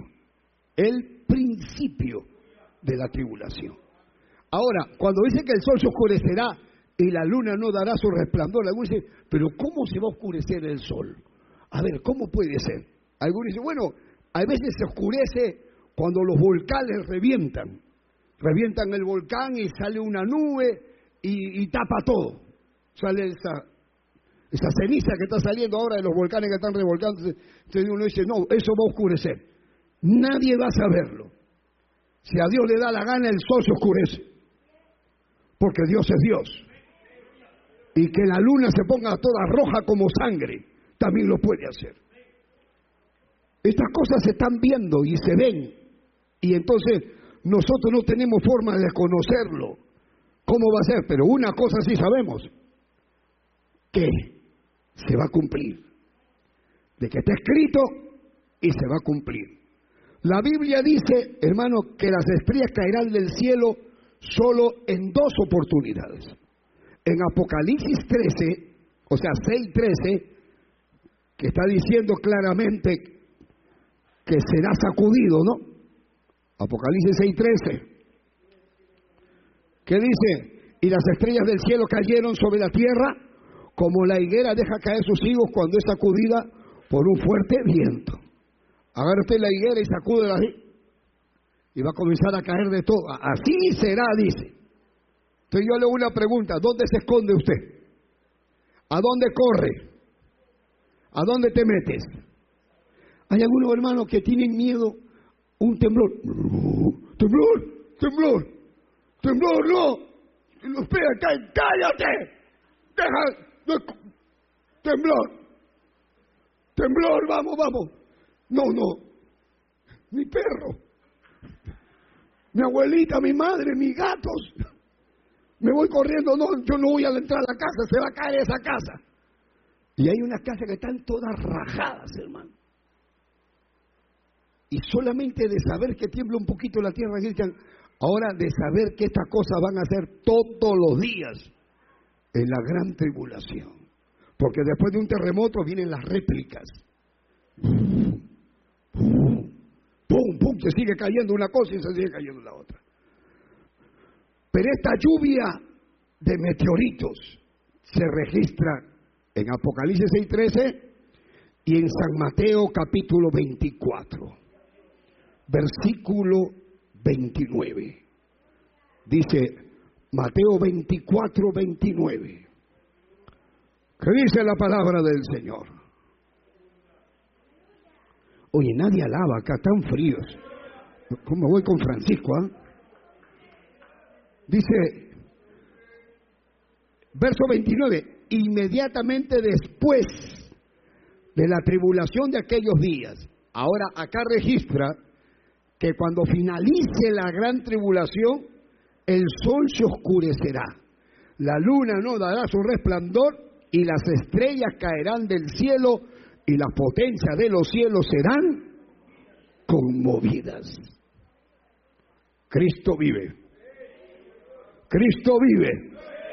de la tribulación. Ahora, cuando dice que el sol se oscurecerá y la luna no dará su resplandor, algunos dicen, pero ¿cómo se va a oscurecer el sol? A ver, ¿cómo puede ser? Algunos dicen, bueno, a veces se oscurece cuando los volcanes revientan el volcán y sale una nube y tapa todo. Sale esa ceniza que está saliendo ahora de los volcanes que están revolcándose. Entonces uno dice, no, eso va a oscurecer. Nadie va a saberlo. Si a Dios le da la gana, el sol se oscurece. Porque Dios es Dios. Y que la luna se ponga toda roja como sangre, también lo puede hacer. Estas cosas se están viendo y se ven. Y entonces nosotros no tenemos forma de conocerlo. ¿Cómo va a ser? Pero una cosa sí sabemos, que se va a cumplir. De que está escrito y se va a cumplir. La Biblia dice, hermano, que las estrellas caerán del cielo solo en 2 oportunidades. En Apocalipsis 13, o sea 6:13, que está diciendo claramente que será sacudido, ¿no? Apocalipsis 6:13. ¿Qué dice? Y las estrellas del cielo cayeron sobre la tierra como la higuera deja caer sus higos cuando es sacudida por un fuerte viento. Agarra usted la higuera y sacúdela así y va a comenzar a caer de todo. Así será, dice. Entonces yo le hago una pregunta, ¿dónde se esconde usted? ¿A dónde corre? ¿A dónde te metes? Hay algunos hermanos que tienen miedo, un temblor. Temblor, no. Los pies caen, cállate. Deja. Temblor, vamos. No. Mi perro. Mi abuelita, mi madre, mis gatos. Me voy corriendo, no, yo no voy a entrar a la casa, se va a caer esa casa. Y hay unas casas que están todas rajadas, hermano. Y solamente de saber que tiembla un poquito la tierra, gritan. Ahora de saber que estas cosas van a ser todos los días en la gran tribulación. Porque después de un terremoto vienen las réplicas. Pum, se sigue cayendo una cosa y se sigue cayendo la otra. Pero esta lluvia de meteoritos se registra en Apocalipsis 6:13 y en San Mateo capítulo 24, versículo 29. Dice Mateo 24, 29. ¿Qué dice la palabra del Señor? Oye, nadie alaba acá, tan fríos. ¿Cómo voy con Francisco? Dice, verso 29, inmediatamente después de la tribulación de aquellos días. Ahora acá registra que cuando finalice la gran tribulación, el sol se oscurecerá, la luna no dará su resplandor y las estrellas caerán del cielo y las potencias de los cielos serán conmovidas. Cristo vive. Cristo vive.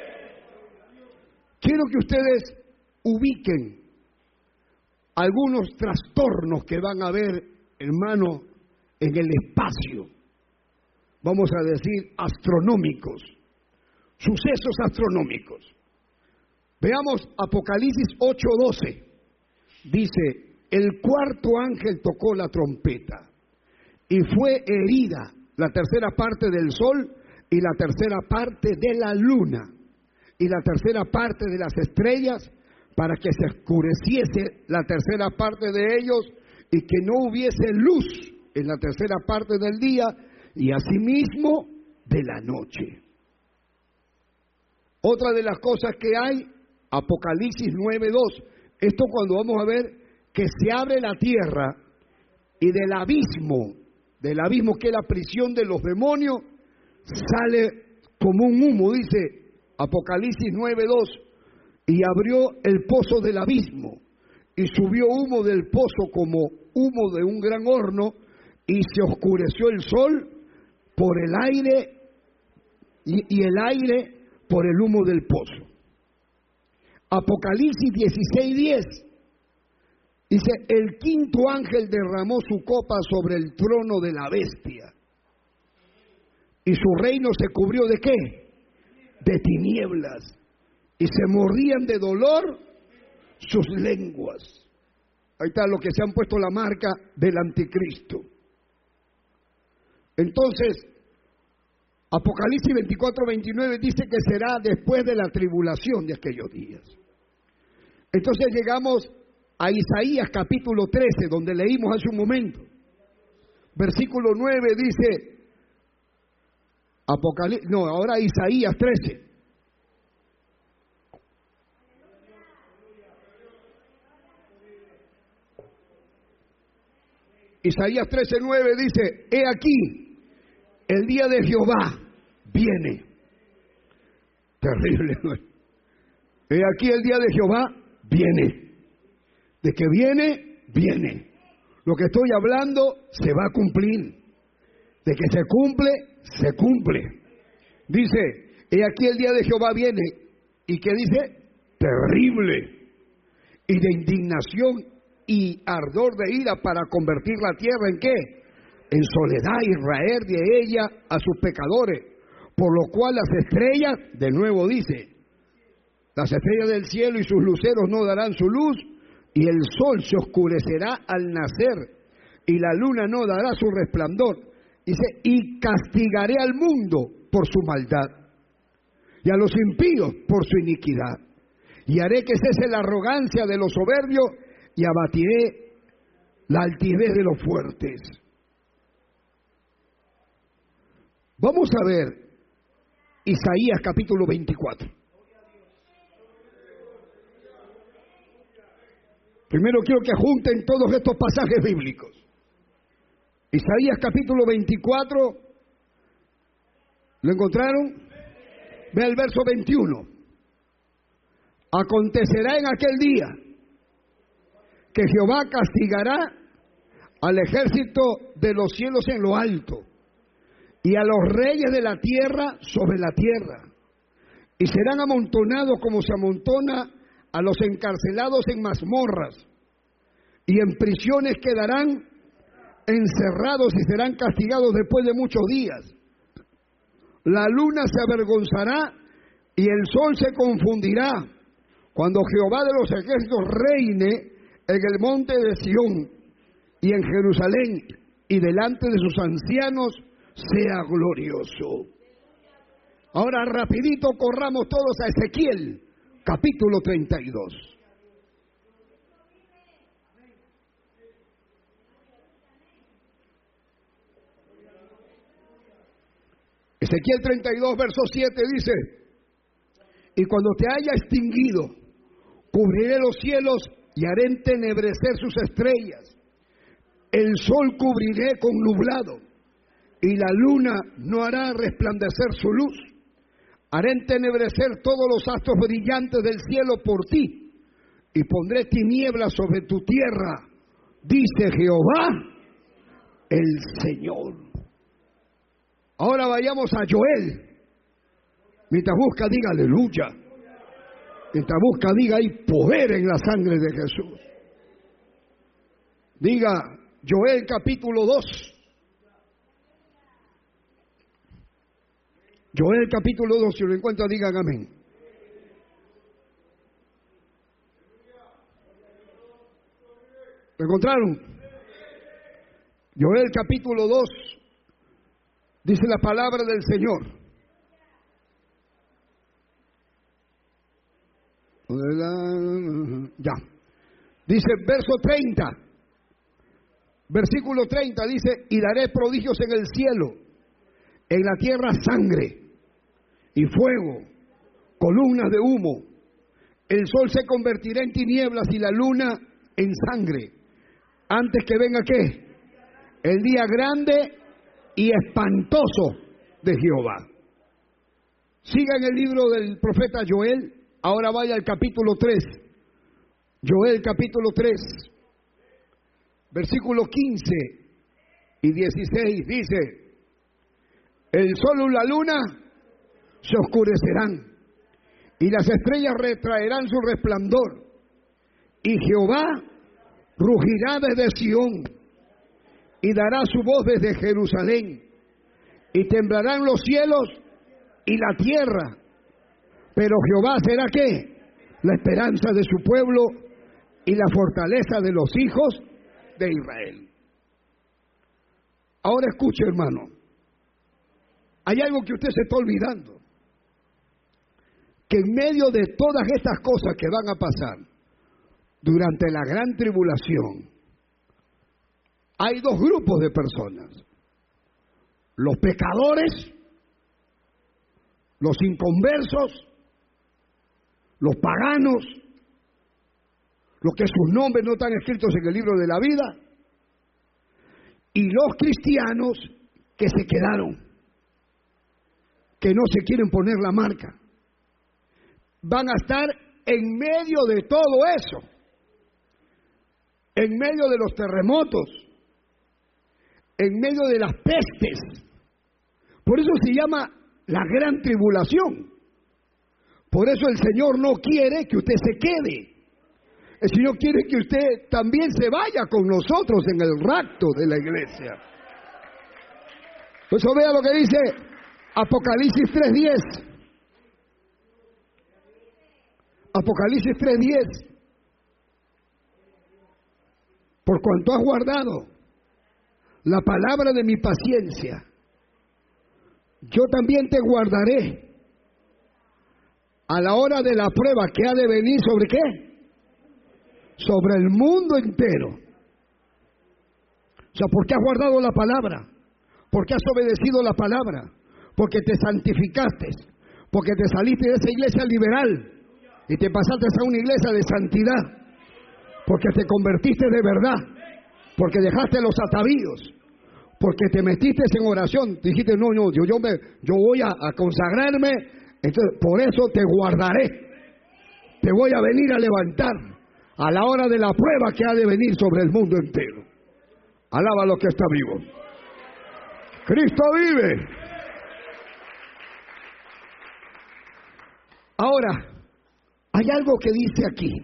Quiero que ustedes ubiquen algunos trastornos que van a haber, hermano, en el espacio. Vamos a decir astronómicos, sucesos astronómicos. Veamos Apocalipsis 8:12. Dice, el cuarto ángel tocó la trompeta y fue herida la tercera parte del sol y la tercera parte de la luna y la tercera parte de las estrellas, para que se oscureciese la tercera parte de ellos y que no hubiese luz en la tercera parte del día y asimismo de la noche. Otra de las cosas que hay, Apocalipsis 9:2, esto cuando vamos a ver que se abre la tierra y del abismo que es la prisión de los demonios, sale como un humo, dice Apocalipsis 9:2, y abrió el pozo del abismo y subió humo del pozo como humo de un gran horno y se oscureció el sol por el aire y el aire por el humo del pozo. Apocalipsis 16:10 dice, el quinto ángel derramó su copa sobre el trono de la bestia y su reino se cubrió ¿de qué? De tinieblas y se mordían de dolor sus lenguas. Ahí está lo que se han puesto la marca del anticristo. Entonces, Apocalipsis 24:29 dice que será después de la tribulación de aquellos días. Entonces llegamos a Isaías capítulo 13, donde leímos hace un momento. Versículo 9 dice, ahora Isaías 13. Isaías 13:9 dice, he aquí, el día de Jehová viene. Terrible, ¿no? He aquí el día de Jehová viene. De que viene, viene. Lo que estoy hablando se va a cumplir. De que se cumple, se cumple. Dice, he aquí el día de Jehová viene. ¿Y qué dice? Terrible. Y de indignación y ardor de ira para convertir la tierra ¿en qué? En soledad y raer de ella a sus pecadores. Por lo cual las estrellas, de nuevo dice, las estrellas del cielo y sus luceros no darán su luz, y el sol se oscurecerá al nacer, y la luna no dará su resplandor. Dice, y castigaré al mundo por su maldad, y a los impíos por su iniquidad, y haré que cese la arrogancia de los soberbios, y abatiré la altivez de los fuertes. Vamos a ver Isaías capítulo 24. Primero quiero que junten todos estos pasajes bíblicos. Isaías capítulo 24, ¿lo encontraron? Ve el verso 21. Acontecerá en aquel día que Jehová castigará al ejército de los cielos en lo alto y a los reyes de la tierra sobre la tierra, y serán amontonados como se amontona a los encarcelados en mazmorras, y en prisiones quedarán encerrados y serán castigados después de muchos días. La luna se avergonzará y el sol se confundirá cuando Jehová de los ejércitos reine en el monte de Sión y en Jerusalén, y delante de sus ancianos sea glorioso. Ahora rapidito corramos todos a Ezequiel capítulo 32. Ezequiel 32, verso 7 dice: y cuando te haya extinguido, cubriré los cielos y haré entenebrecer sus estrellas. El sol cubriré con nublado, y la luna no hará resplandecer su luz. Haré entenebrecer todos los astros brillantes del cielo por ti, y pondré tinieblas sobre tu tierra, dice Jehová el Señor. Ahora vayamos a Joel. Mientras busca, diga aleluya. Mientras busca, diga hay poder en la sangre de Jesús. Diga Joel capítulo 2. Joel capítulo 2, si lo encuentra, digan amén. ¿Lo encontraron? Joel capítulo 2, dice la palabra del Señor. Ya. Dice verso 30, versículo 30, dice: y daré prodigios en el cielo, en la tierra sangre y fuego, columnas de humo. El sol se convertirá en tinieblas y la luna en sangre, antes que venga ¿qué? El día grande y espantoso de Jehová. Siga en el libro del profeta Joel. Ahora vaya al capítulo 3. Joel capítulo 3, versículos 15 y 16 dice: el sol y la luna se oscurecerán, y las estrellas retraerán su resplandor, y Jehová rugirá desde Sión, y dará su voz desde Jerusalén, y temblarán los cielos y la tierra, pero Jehová será ¿qué? La esperanza de su pueblo y la fortaleza de los hijos de Israel. Ahora escuche, hermano, hay algo que usted se está olvidando, que en medio de todas estas cosas que van a pasar durante la gran tribulación, hay dos grupos de personas: los pecadores, los inconversos, los paganos, los que sus nombres no están escritos en el libro de la vida, y los cristianos que se quedaron, que no se quieren poner la marca. Van a estar en medio de todo eso, en medio de los terremotos, en medio de las pestes. Por eso se llama la gran tribulación. Por eso el Señor no quiere que usted se quede. El Señor quiere que usted también se vaya con nosotros en el rapto de la iglesia. Por eso vea lo que dice Apocalipsis 3:10. Apocalipsis 3:10. Por cuanto has guardado la palabra de mi paciencia, yo también te guardaré a la hora de la prueba que ha de venir sobre ¿qué? Sobre el mundo entero. O sea, ¿por qué has guardado la palabra? ¿Por qué has obedecido la palabra? Porque te santificaste, porque te saliste de esa iglesia liberal y te pasaste a una iglesia de santidad, porque te convertiste de verdad, porque dejaste los atavíos, porque te metiste en oración, dijiste no, yo voy a consagrarme, entonces por eso te guardaré, te voy a venir a levantar a la hora de la prueba que ha de venir sobre el mundo entero. Alaba a lo que está vivo. Cristo vive. Ahora, hay algo que dice aquí.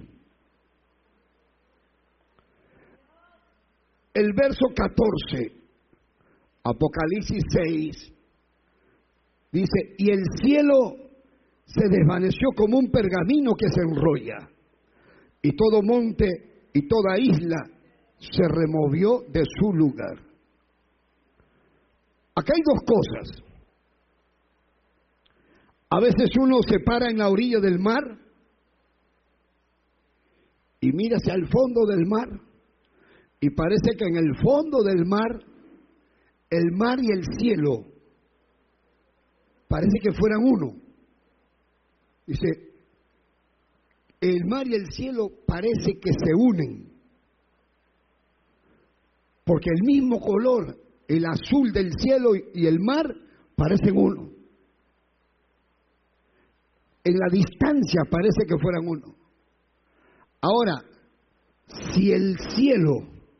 El verso 14, Apocalipsis 6, dice: y el cielo se desvaneció como un pergamino que se enrolla, y todo monte y toda isla se removió de su lugar. Acá hay dos cosas. A veces uno se para en la orilla del mar y mira hacia el fondo del mar y parece que en el fondo del mar, el mar y el cielo parece que fueran uno. Dice, el mar y el cielo parece que se unen, porque el mismo color, el azul del cielo y el mar, parecen uno. En la distancia parece que fueran uno. Ahora, si el cielo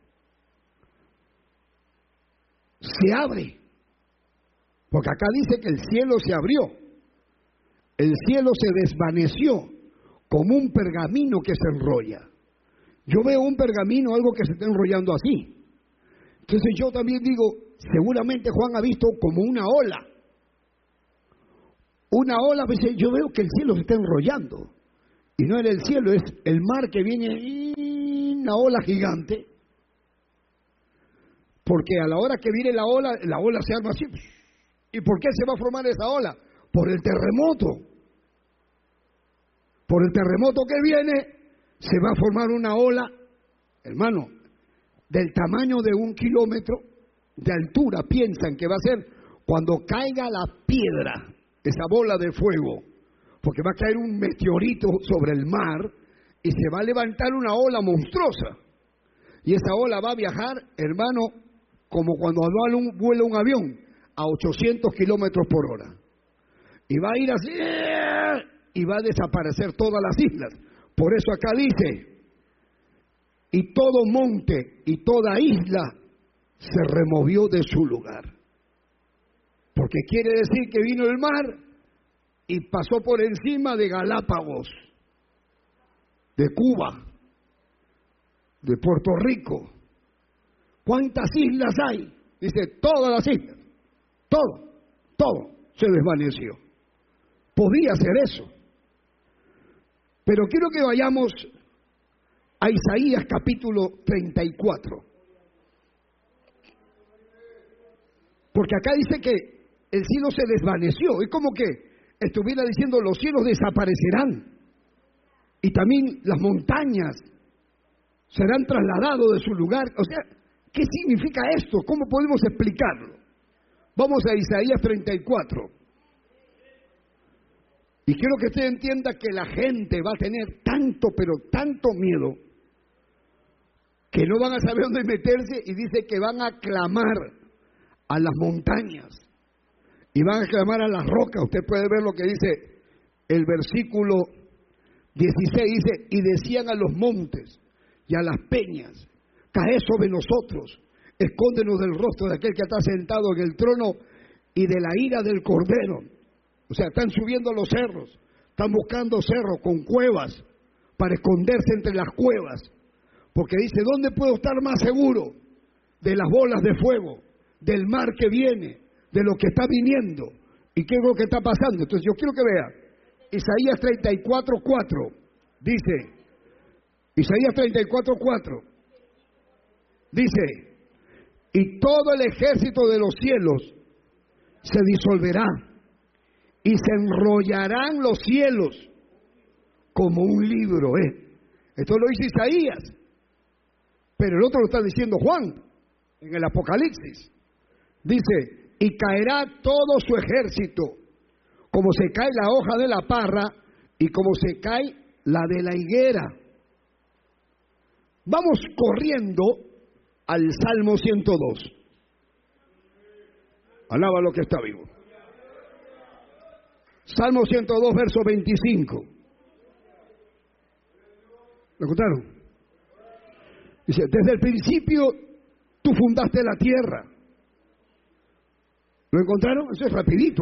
se abre, porque acá dice que el cielo se abrió, el cielo se desvaneció como un pergamino que se enrolla. Yo veo un pergamino, algo que se está enrollando así. Entonces yo también digo, seguramente Juan ha visto como una ola. Una ola, a veces yo veo que el cielo se está enrollando. Y no era el cielo, es el mar que viene, una ola gigante. Porque a la hora que viene la ola se arma así. ¿Y por qué se va a formar esa ola? Por el terremoto. Por el terremoto que viene, se va a formar una ola, hermano, del tamaño de 1 kilómetro de altura. Piensan que va a ser cuando caiga la piedra, esa bola de fuego, porque va a caer un meteorito sobre el mar y se va a levantar una ola monstruosa. Y esa ola va a viajar, hermano, como cuando vuela un avión, a 800 kilómetros por hora. Y va a ir así, y va a desaparecer todas las islas. Por eso acá dice, y todo monte y toda isla se removió de su lugar. Porque quiere decir que vino el mar y pasó por encima de Galápagos, de Cuba, de Puerto Rico. ¿Cuántas islas hay? Dice, todas las islas. Todo se desvaneció. Podía ser eso. Pero quiero que vayamos a Isaías capítulo 34. Porque acá dice que el cielo se desvaneció. Es como que estuviera diciendo, los cielos desaparecerán. Y también las montañas serán trasladados de su lugar. O sea, ¿qué significa esto? ¿Cómo podemos explicarlo? Vamos a Isaías 34. Y quiero que usted entienda que la gente va a tener tanto, pero tanto miedo, que no van a saber dónde meterse, y dice que van a clamar a las montañas y van a clamar a las rocas. Usted puede ver lo que dice el versículo 16, dice, y decían a los montes y a las peñas, caed sobre nosotros, escóndenos del rostro de aquel que está sentado en el trono y de la ira del Cordero. O sea, están subiendo a los cerros, están buscando cerros con cuevas para esconderse entre las cuevas, porque dice, ¿dónde puedo estar más seguro? De las bolas de fuego, del mar que viene, de lo que está viniendo. ¿Y qué es lo que está pasando? Entonces yo quiero que vea Isaías 34:4. Dice, Isaías 34:4 dice, y todo el ejército de los cielos se disolverá y se enrollarán los cielos como un libro. Esto lo dice Isaías, pero el otro lo está diciendo Juan en el Apocalipsis. Dice, y caerá todo su ejército, como se cae la hoja de la parra y como se cae la de la higuera. Vamos corriendo al Salmo 102. Alaba lo que está vivo. Salmo 102, verso 25. ¿Lo encontraron? Dice, desde el principio tú fundaste la tierra. ¿Lo encontraron? Eso es rapidito,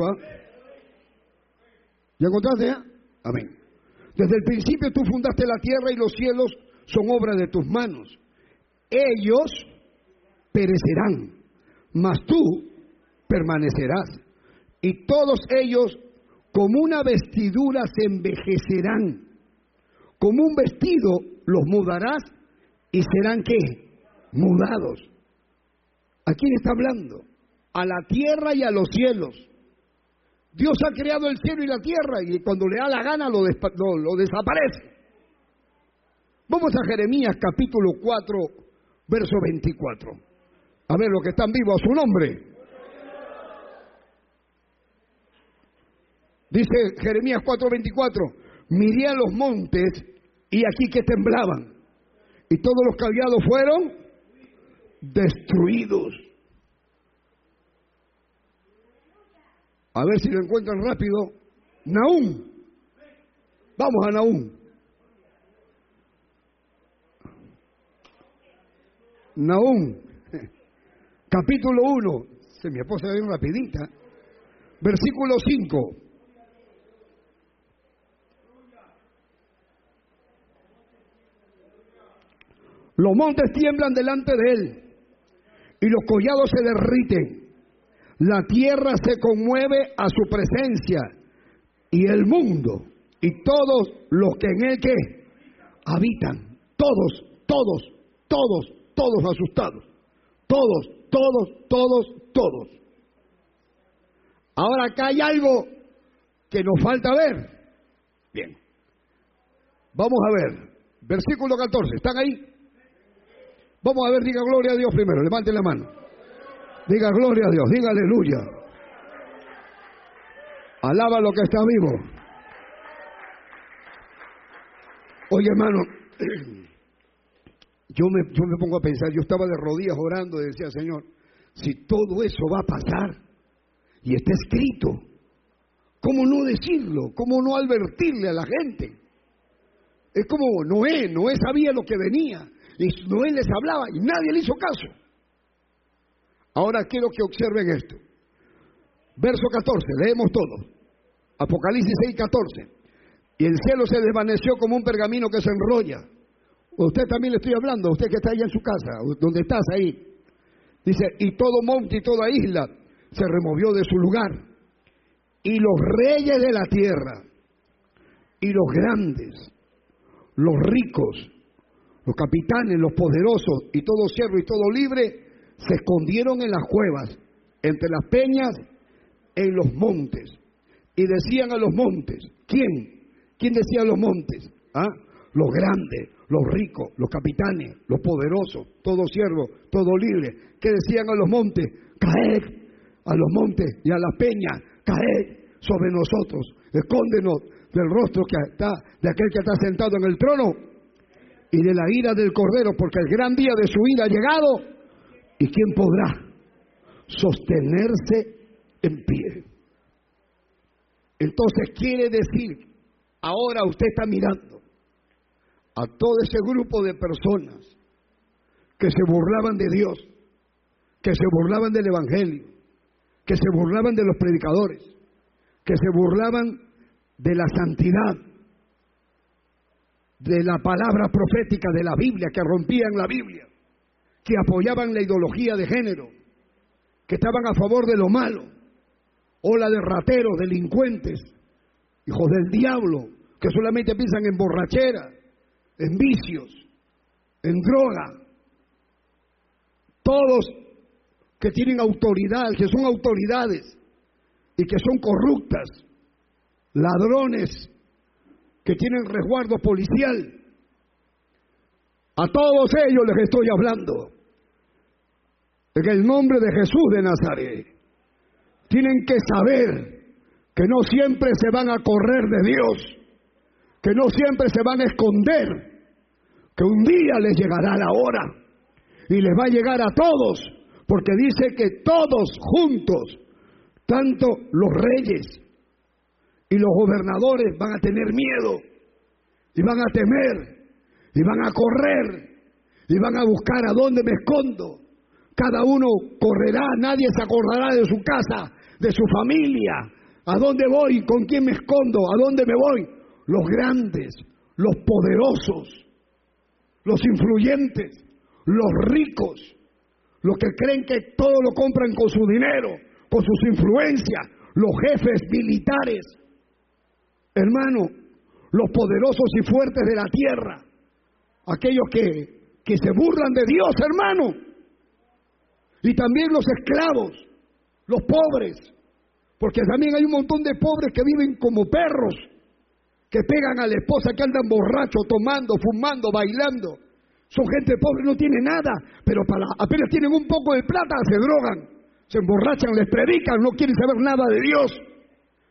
¿Ya encontraste? Amén. Desde el principio tú fundaste la tierra y los cielos son obra de tus manos. Ellos perecerán, mas tú permanecerás. Y todos ellos como una vestidura se envejecerán. Como un vestido los mudarás y serán ¿qué? Mudados. ¿A quién está hablando? A la tierra y a los cielos. Dios ha creado el cielo y la tierra y cuando le da la gana lo desaparece. Vamos a Jeremías capítulo 4, verso 24. A ver, los que están vivos a su nombre. Dice Jeremías 4:24, miré a los montes y aquí que temblaban, y todos los callados fueron destruidos. A ver si lo encuentran rápido. Nahum. Vamos a Nahum. Nahum, capítulo 1. Se mi esposa bien rapidita. Versículo 5. Los montes tiemblan delante de él y los collados se derriten. La tierra se conmueve a su presencia y el mundo y todos los que en él ¿qué? Habitan. Todos asustados. Todos. Ahora acá hay algo que nos falta ver. Bien. Vamos a ver. Versículo 14. ¿Están ahí? Vamos a ver, diga gloria a Dios primero. Levanten la mano. Diga gloria a Dios. Diga aleluya. Alaba lo que está vivo. Oye, hermano, yo me pongo a pensar, yo estaba de rodillas orando y decía, Señor, si todo eso va a pasar y está escrito, ¿cómo no decirlo? ¿Cómo no advertirle a la gente? Es como Noé sabía lo que venía y Noé les hablaba y nadie le hizo caso. Ahora quiero que observen esto. Verso 14, leemos todo. Apocalipsis 6:14. Y el cielo se desvaneció como un pergamino que se enrolla. Usted también le estoy hablando, usted que está allá en su casa, donde estás ahí. Dice, y todo monte y toda isla se removió de su lugar. Y los reyes de la tierra, y los grandes, los ricos, los capitanes, los poderosos, y todo siervo y todo libre, se escondieron en las cuevas, entre las peñas, en los montes. Y decían a los montes, ¿quién? ¿Quién decía a los montes? ¿Ah? Los grandes, los ricos, los capitanes, los poderosos, todo siervo, todo libre. ¿Qué decían a los montes? Caed a los montes y a las peñas, caed sobre nosotros, escóndenos del rostro que está, de aquel que está sentado en el trono y de la ira del Cordero, porque el gran día de su ira ha llegado. ¿Y quién podrá sostenerse en pie? Entonces quiere decir, ahora usted está mirando a todo ese grupo de personas que se burlaban de Dios, que se burlaban del Evangelio, que se burlaban de los predicadores, que se burlaban de la santidad, de la palabra profética de la Biblia, que rompían la Biblia, que apoyaban la ideología de género, que estaban a favor de lo malo, ola de rateros, delincuentes, hijos del diablo, que solamente piensan en borrachera, en vicios, en droga. Todos que tienen autoridad, que son autoridades y que son corruptas, ladrones que tienen resguardo policial. A todos ellos les estoy hablando. En el nombre de Jesús de Nazaret. Tienen que saber que no siempre se van a correr de Dios, que no siempre se van a esconder, que un día les llegará la hora y les va a llegar a todos, porque dice que todos juntos, tanto los reyes y los gobernadores van a tener miedo y van a temer y van a correr y van a buscar a dónde me escondo. Cada uno correrá, nadie se acordará de su casa, de su familia. ¿A dónde voy? ¿Con quién me escondo? ¿A dónde me voy? Los grandes, los poderosos, los influyentes, los ricos, los que creen que todo lo compran con su dinero, con sus influencias, los jefes militares. Hermano, los poderosos y fuertes de la tierra, aquellos que se burlan de Dios, hermano. Y también los esclavos, los pobres, porque también hay un montón de pobres que viven como perros, que pegan a la esposa, que andan borrachos, tomando, fumando, bailando. Son gente pobre, no tiene nada, pero apenas tienen un poco de plata, se drogan, se emborrachan, les predican, no quieren saber nada de Dios.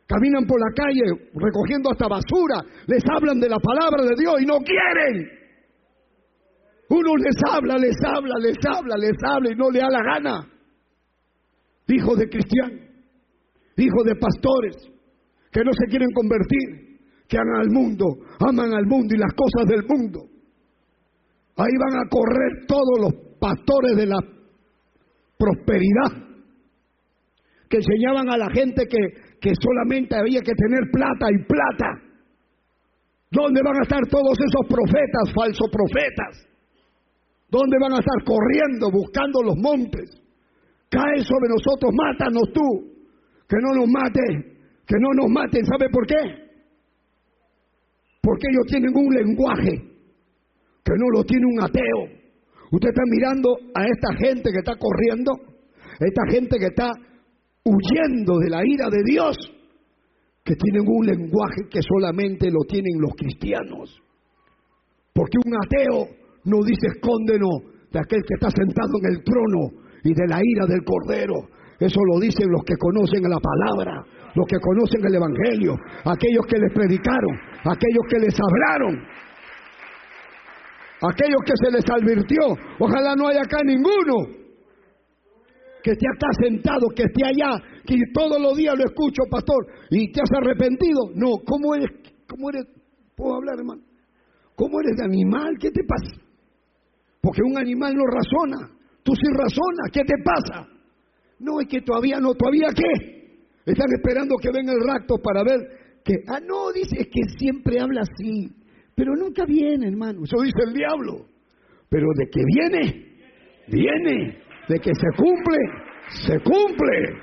Caminan por la calle recogiendo hasta basura, les hablan de la palabra de Dios y no quieren. Uno les habla y no le da la gana. Hijos de cristianos, hijos de pastores, que no se quieren convertir, que aman al mundo y las cosas del mundo. Ahí van a correr todos los pastores de la prosperidad, que enseñaban a la gente que solamente había que tener plata y plata. ¿Dónde van a estar todos esos profetas, falsos profetas? ¿Dónde van a estar corriendo, buscando los montes? Cae sobre nosotros, mátanos tú. Que no nos maten. ¿Sabe por qué? Porque ellos tienen un lenguaje que no lo tiene un ateo. Usted está mirando a esta gente que está corriendo, esta gente que está huyendo de la ira de Dios, que tienen un lenguaje que solamente lo tienen los cristianos. Porque un ateo no dice escóndenos de aquel que está sentado en el trono y de la ira del Cordero. Eso lo dicen los que conocen la palabra, los que conocen el Evangelio, aquellos que les predicaron, aquellos que les hablaron, aquellos que se les advirtió. Ojalá no haya acá ninguno que esté acá sentado, que esté allá, que todos los días lo escucho, pastor, y te has arrepentido. No, ¿cómo eres? ¿Puedo hablar, hermano? ¿Cómo eres de animal? ¿Qué te pasa? Porque un animal no razona, tú sí razonas, ¿qué te pasa? No, es que todavía ¿qué? Están esperando que venga el rapto para ver que, no, dice, es que siempre habla así, pero nunca viene, hermano, eso dice el diablo. Pero de que viene, de que se cumple.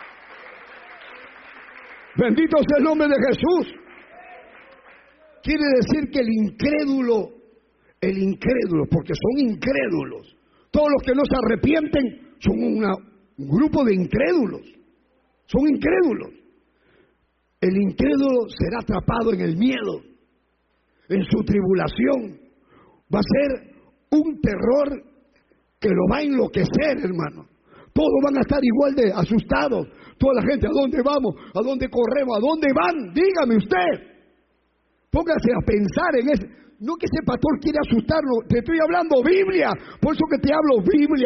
Bendito sea el nombre de Jesús. Quiere decir que el incrédulo, porque son incrédulos, todos los que no se arrepienten son un grupo de incrédulos, son incrédulos. El incrédulo será atrapado en el miedo, en su tribulación. Va a ser un terror que lo va a enloquecer, hermano. Todos van a estar igual de asustados. Toda la gente, ¿a dónde vamos? ¿A dónde corremos? ¿A dónde van? Dígame usted. Póngase a pensar en eso. No que ese pastor quiere asustarlo. Te estoy hablando Biblia. Por eso que te hablo Biblia.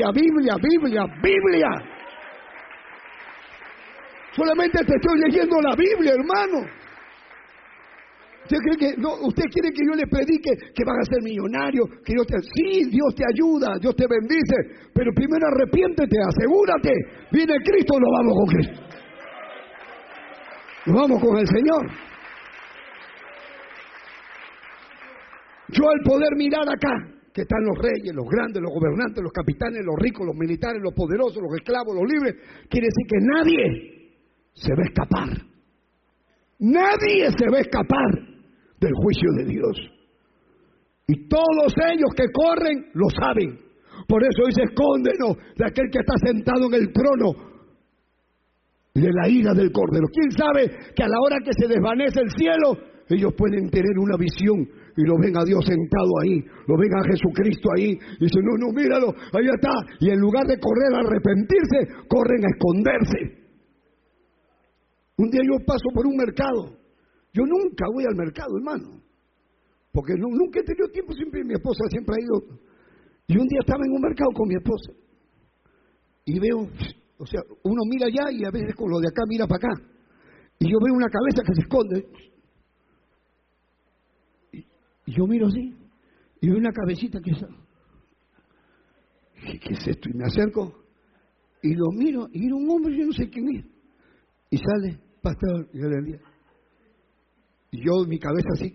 Solamente te estoy leyendo la Biblia, hermano. ¿Usted quiere que yo le predique que van a ser millonarios? Sí, Dios te ayuda, Dios te bendice. Pero primero arrepiéntete, asegúrate. Viene Cristo, nos vamos con Cristo. Nos vamos con el Señor. Yo al poder mirar acá, que están los reyes, los grandes, los gobernantes, los capitanes, los ricos, los militares, los poderosos, los esclavos, los libres, quiere decir que nadie se va a escapar. Nadie se va a escapar del juicio de Dios. Y todos ellos que corren lo saben. Por eso dice, escóndenos de aquel que está sentado en el trono y de la ira del Cordero. ¿Quién sabe que a la hora que se desvanece el cielo, ellos pueden tener una visión y lo ven a Dios sentado ahí, lo ven a Jesucristo ahí, y dicen, no, míralo, ahí está, y en lugar de correr a arrepentirse, corren a esconderse. Un día yo paso por un mercado, yo nunca voy al mercado, hermano, porque nunca he tenido tiempo, siempre mi esposa siempre ha ido, y un día estaba en un mercado con mi esposa, y veo, o sea, uno mira allá y a veces con lo de acá mira para acá, y yo veo una cabeza que se esconde, y yo miro así, y veo una cabecita que está. ¿Qué es esto? Y me acerco, y lo miro, y era un hombre, yo no sé quién es. Y sale, pastor, y yo le digo. Y yo, mi cabeza así,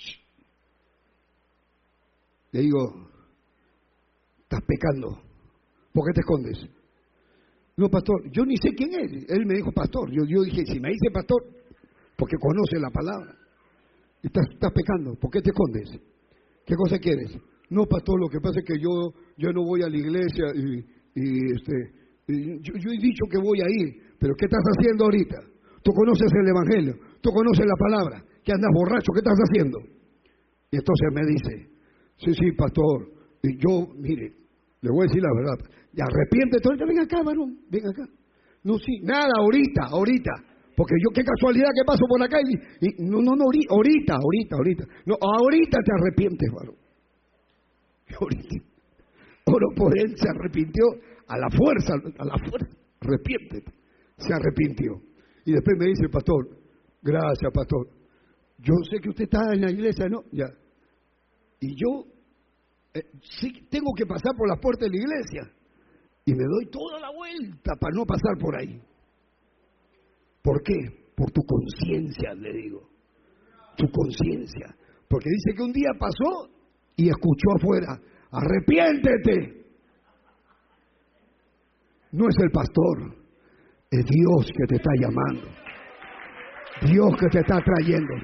le digo, estás pecando, ¿por qué te escondes? No, pastor, yo ni sé quién es. Él me dijo pastor, yo dije, si me dice pastor, porque conoce la palabra. Estás pecando, ¿por qué te escondes? ¿Qué cosa quieres? No, pastor, lo que pasa es que yo no voy a la iglesia yo he dicho que voy a ir, pero ¿qué estás haciendo ahorita? Tú conoces el Evangelio, tú conoces la palabra, que andas borracho, ¿qué estás haciendo? Y entonces me dice, sí, pastor, y yo, mire, le voy a decir la verdad, y arrepiéntete, ahorita ven acá, varón, ven acá. No, sí, nada, ahorita, Porque yo qué casualidad que paso por acá y no, ahorita. No, ahorita te arrepientes, varón. Ahorita. Oro por él, se arrepintió a la fuerza, arrepiéntete. Se arrepintió. Y después me dice, pastor, gracias, pastor. Yo sé que usted está en la iglesia, ¿no? Ya. Y yo sí tengo que pasar por las puertas de la iglesia. Y me doy toda la vuelta para no pasar por ahí. ¿Por qué? Por tu conciencia, le digo. Tu conciencia. Porque dice que un día pasó y escuchó afuera, arrepiéntete. No es el pastor, es Dios que te está llamando. Dios que te está trayendo.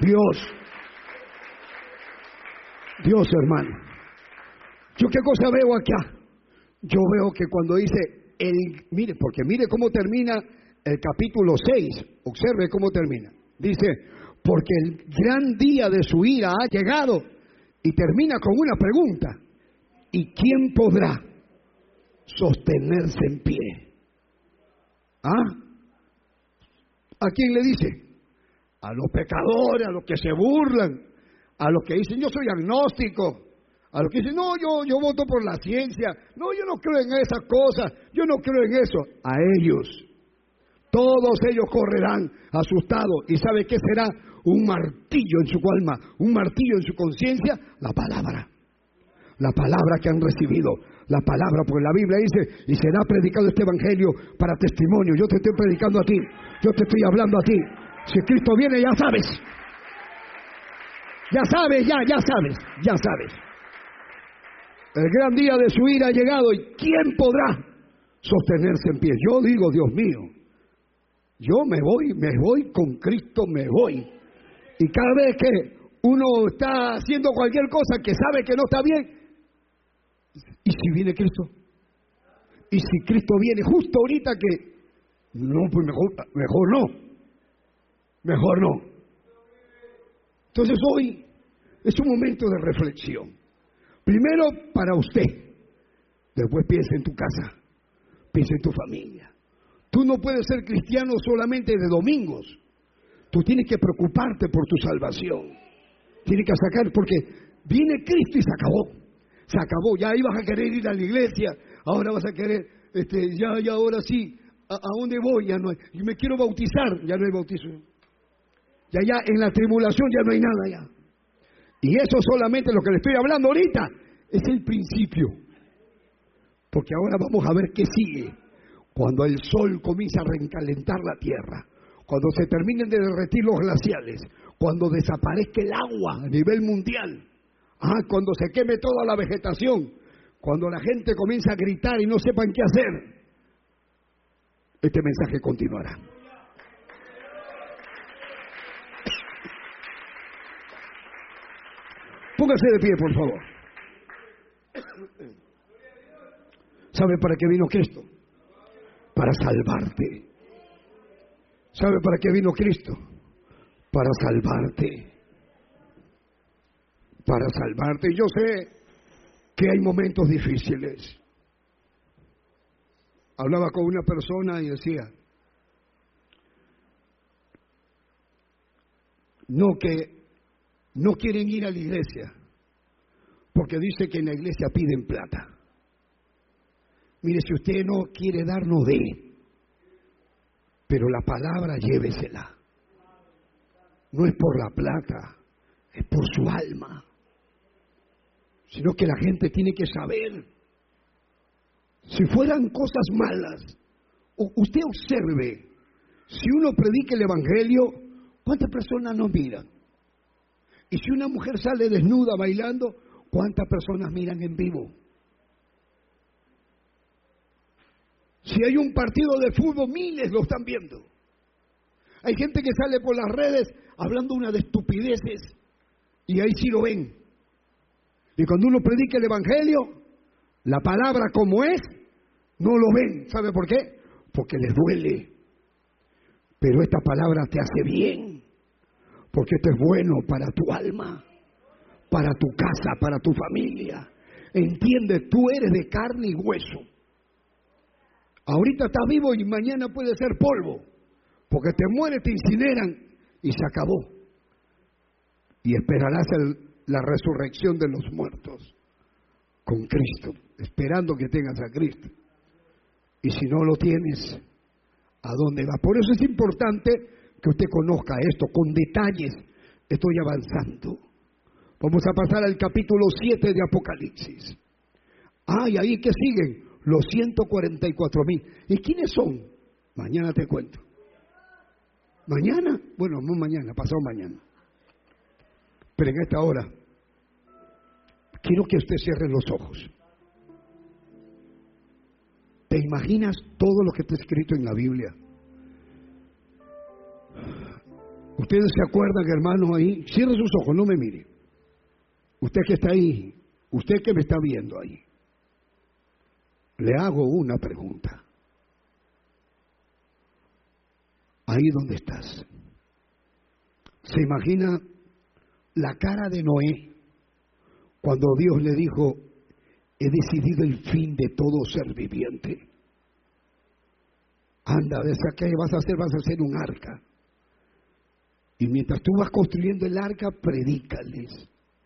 Dios, hermano. ¿Yo qué cosa veo acá? Yo veo que cuando dice, mire, porque mire cómo termina el capítulo 6, observe cómo termina. Dice, porque el gran día de su ira ha llegado, y termina con una pregunta: ¿y quién podrá sostenerse en pie? ¿Ah? ¿A quién le dice? A los pecadores, a los que se burlan, a los que dicen yo soy agnóstico, a los que dicen no, yo voto por la ciencia, no, yo no creo en esas cosas, yo no creo en eso. A ellos, todos ellos correrán asustados. ¿Y sabe qué será? Un martillo en su alma, un martillo en su conciencia, la palabra que han recibido, la palabra, porque la Biblia dice, y será predicado este evangelio para testimonio. Yo te estoy predicando a ti, yo te estoy hablando a ti. Si Cristo viene, ya sabes. Ya sabes. El gran día de su ira ha llegado, y ¿quién podrá sostenerse en pie? Yo digo, Dios mío, yo me voy con Cristo, me voy. Y cada vez que uno está haciendo cualquier cosa que sabe que no está bien, ¿y si viene Cristo? ¿Y si Cristo viene justo ahorita que no, pues mejor no? Entonces hoy es un momento de reflexión. Primero para usted, después piensa en tu casa, piensa en tu familia. Tú no puedes ser cristiano solamente de domingos. Tú tienes que preocuparte por tu salvación. Tienes que sacar, porque viene Cristo y se acabó. Ya ibas a querer ir a la iglesia, ahora vas a querer, ya ahora sí, ¿a dónde voy? Ya no hay. Y me quiero bautizar, ya no hay bautizo. Ya en la tribulación ya no hay nada ya. Y eso solamente lo que le estoy hablando ahorita es el principio. Porque ahora vamos a ver qué sigue. Cuando el sol comienza a recalentar la tierra, cuando se terminen de derretir los glaciales, cuando desaparezca el agua a nivel mundial, cuando se queme toda la vegetación, cuando la gente comienza a gritar y no sepan qué hacer, este mensaje continuará. Póngase de pie, por favor. ¿Sabe para qué vino Cristo? Para salvarte. ¿Sabe para qué vino Cristo? Para salvarte. Para salvarte. Yo sé que hay momentos difíciles. Hablaba con una persona y decía, que no quieren ir a la iglesia porque dice que en la iglesia piden plata. Mire, si usted no quiere dar, no dé, pero la palabra llévesela. No es por la plata, es por su alma. Sino que la gente tiene que saber. Si fueran cosas malas, usted observe, si uno predica el evangelio, ¿cuántas personas nos miran? Y si una mujer sale desnuda bailando, ¿cuántas personas miran en vivo? Si hay un partido de fútbol, miles lo están viendo. Hay gente que sale por las redes hablando una de estupideces y ahí sí lo ven. Y cuando uno predica el evangelio, la palabra como es, no lo ven. ¿Sabe por qué? Porque les duele. Pero esta palabra te hace bien. Porque esto es bueno para tu alma, para tu casa, para tu familia. Entiende, tú eres de carne y hueso. Ahorita estás vivo y mañana puede ser polvo. Porque te mueres, te incineran y se acabó. Y esperarás la resurrección de los muertos con Cristo, esperando que tengas a Cristo. Y si no lo tienes, ¿a dónde vas? Por eso es importante que usted conozca esto con detalles. Estoy avanzando. Vamos a pasar al capítulo 7 de Apocalipsis. Y ahí que siguen los 144,000. ¿Y quiénes son? Mañana te cuento. ¿Mañana? Bueno, no mañana, pasado mañana. Pero en esta hora, quiero que usted cierre los ojos. ¿Te imaginas todo lo que está escrito en la Biblia? ¿Ustedes se acuerdan, hermano, ahí? Cierre sus ojos, no me mire. Usted que está ahí, usted que me está viendo ahí, le hago una pregunta. Ahí donde estás, ¿se imagina la cara de Noé cuando Dios le dijo: he decidido el fin de todo ser viviente? Anda, ¿qué vas a hacer? Vas a hacer un arca. Y mientras tú vas construyendo el arca, predícales.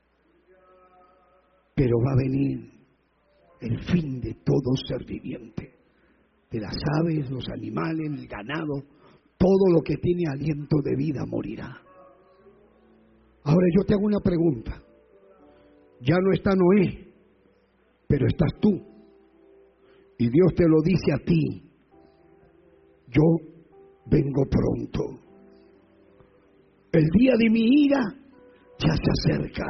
Pero va a venir el fin de todo ser viviente. De las aves, los animales, el ganado, todo lo que tiene aliento de vida morirá. Ahora yo te hago una pregunta. Ya no está Noé, pero estás tú. Y Dios te lo dice a ti: yo vengo pronto. El día de mi ira ya se acerca.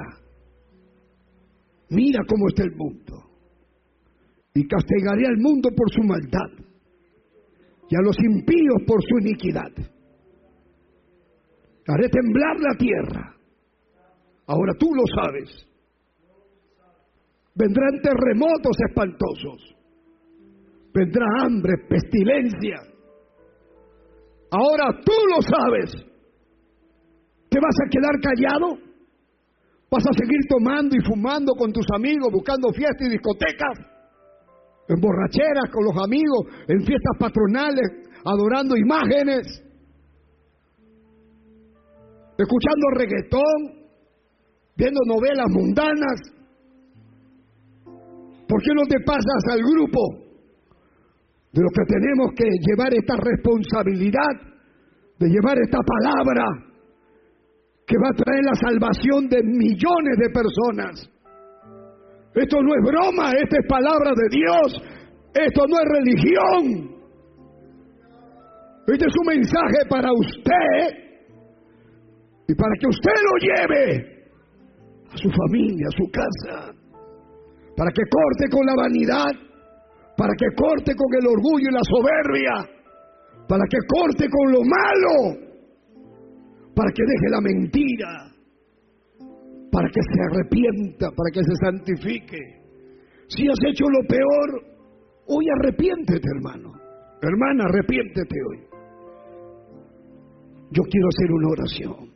Mira cómo está el mundo. Y castigaré al mundo por su maldad y a los impíos por su iniquidad. Haré temblar la tierra. Ahora tú lo sabes. Vendrán terremotos espantosos. Vendrá hambre, pestilencia. Ahora tú lo sabes. ¿Te vas a quedar callado? ¿Vas a seguir tomando y fumando con tus amigos, buscando fiestas y discotecas? En borracheras con los amigos, en fiestas patronales, adorando imágenes, escuchando reggaetón, viendo novelas mundanas. ¿Por qué no te pasas al grupo de los que tenemos que llevar esta responsabilidad, de llevar esta palabra que va a traer la salvación de millones de personas? Esto no es broma, esta es palabra de Dios, esto no es religión. Este es un mensaje para usted y para que usted lo lleve a su familia, a su casa, para que corte con la vanidad, para que corte con el orgullo y la soberbia, para que corte con lo malo, para que deje la mentira, para que se arrepienta, para que se santifique. Si has hecho lo peor, hoy arrepiéntete, hermano. Hermana, arrepiéntete hoy. Yo quiero hacer una oración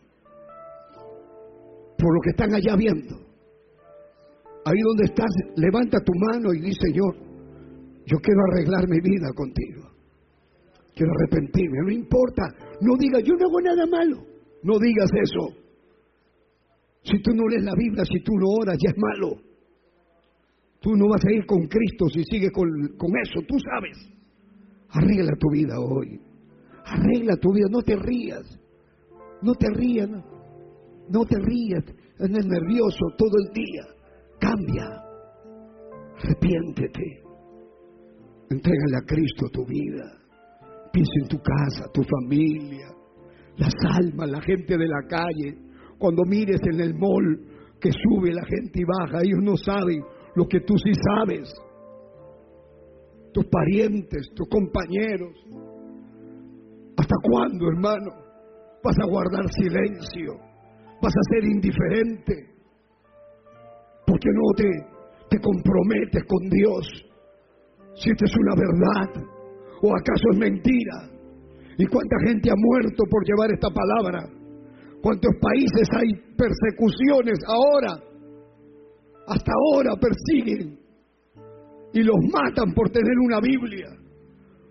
por lo que están allá viendo. Ahí donde estás, levanta tu mano y di: Señor, yo quiero arreglar mi vida contigo. Quiero arrepentirme. No importa, no digas: yo no hago nada malo. No digas eso. Si tú no lees la Biblia, si tú no oras, ya es malo. Tú no vas a ir con Cristo si sigues con eso, tú sabes. Arregla tu vida hoy. Arregla tu vida, no te rías. No te rías, no te rías. Andas nervioso todo el día. Cambia. Arrepiéntete. Entrégale a Cristo tu vida. Piensa en tu casa, tu familia, las almas, la gente de la calle. Cuando mires en el mall que sube la gente y baja, ellos no saben lo que tú sí sabes. Tus parientes, tus compañeros. ¿Hasta cuándo, hermano, vas a guardar silencio? ¿Vas a ser indiferente? ¿Por qué no te comprometes con Dios? Si esta es una verdad, ¿o acaso es mentira? ¿Y cuánta gente ha muerto por llevar esta palabra? ¿Cuántos países hay persecuciones ahora? Hasta ahora persiguen y los matan por tener una Biblia,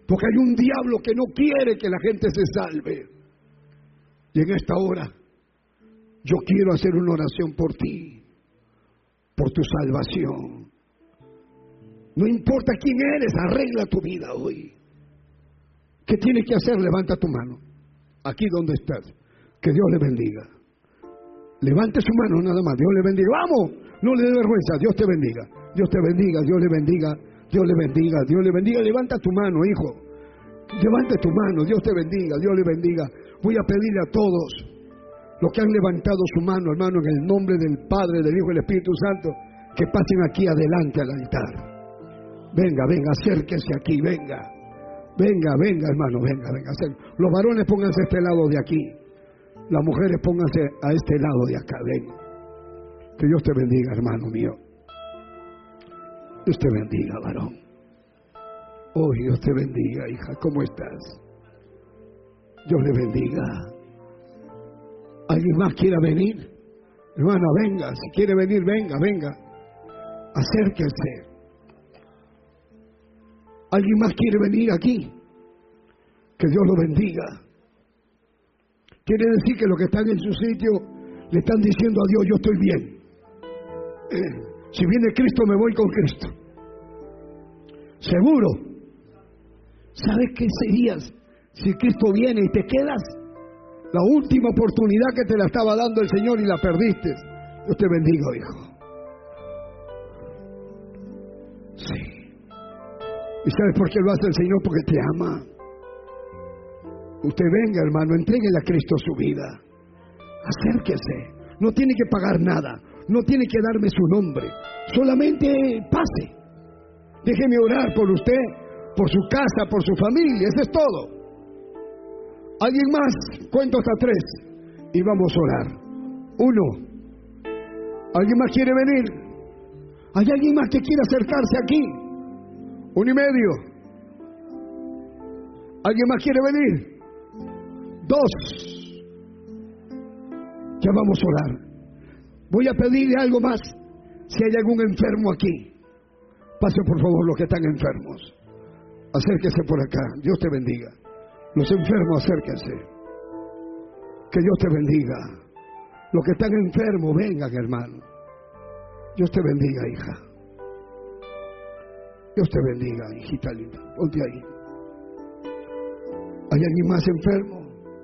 Porque hay un diablo que no quiere que la gente se salve. Y en esta hora, yo quiero hacer una oración por ti, por tu salvación. No importa quién eres, arregla tu vida hoy. ¿Qué tienes que hacer? Levanta tu mano. Aquí donde estás. Que Dios le bendiga. Levante su mano nada más. Dios le bendiga. ¡Vamos! No le dé vergüenza. Dios te bendiga. Dios te bendiga. Dios le bendiga. Dios le bendiga. Dios le bendiga. Levanta tu mano, hijo. Levante tu mano. Dios te bendiga. Dios le bendiga. Voy a pedirle a todos los que han levantado su mano, hermano, en el nombre del Padre, del Hijo y del Espíritu Santo, que pasen aquí adelante al altar. Venga, venga, acérquense aquí, venga. Venga, venga, hermano, venga, venga. Los varones pónganse a este lado de aquí. Las mujeres pónganse a este lado de acá, ven. Que Dios te bendiga, hermano mío. Dios te bendiga, varón. Oh, Dios te bendiga, hija. ¿Cómo estás? Dios le bendiga. ¿Alguien más quiera venir? Hermana, venga. Si quiere venir, venga, venga. Acérquense. ¿Alguien más quiere venir aquí? Que Dios lo bendiga. Quiere decir que los que están en su sitio le están diciendo a Dios, yo estoy bien. Si viene Cristo, me voy con Cristo. Seguro. ¿Sabes qué serías si Cristo viene y te quedas? La última oportunidad que te la estaba dando el Señor y la perdiste. Dios te bendiga, hijo. Sí. ¿Y sabes por qué lo hace el Señor? Porque te ama. Usted venga, hermano, entréguele a Cristo su vida. Acérquese. No tiene que pagar nada. No tiene que darme su nombre. Solamente pase. Déjeme orar por usted, por su casa, por su familia. Eso es todo. ¿Alguien más? Cuento hasta 3 y vamos a orar. 1. ¿Alguien más quiere venir? ¿Hay alguien más que quiera acercarse aquí? 1 y medio. ¿Alguien más quiere venir? 2. Ya vamos a orar. Voy a pedirle algo más. Si hay algún enfermo aquí, pase por favor los que están enfermos. Acérquese por acá. Dios te bendiga. Los enfermos, acérquense. Que Dios te bendiga. Los que están enfermos, vengan, hermano. Dios te bendiga, hija. Dios te bendiga, hijita linda. Ponte ahí. ¿Hay alguien más enfermo?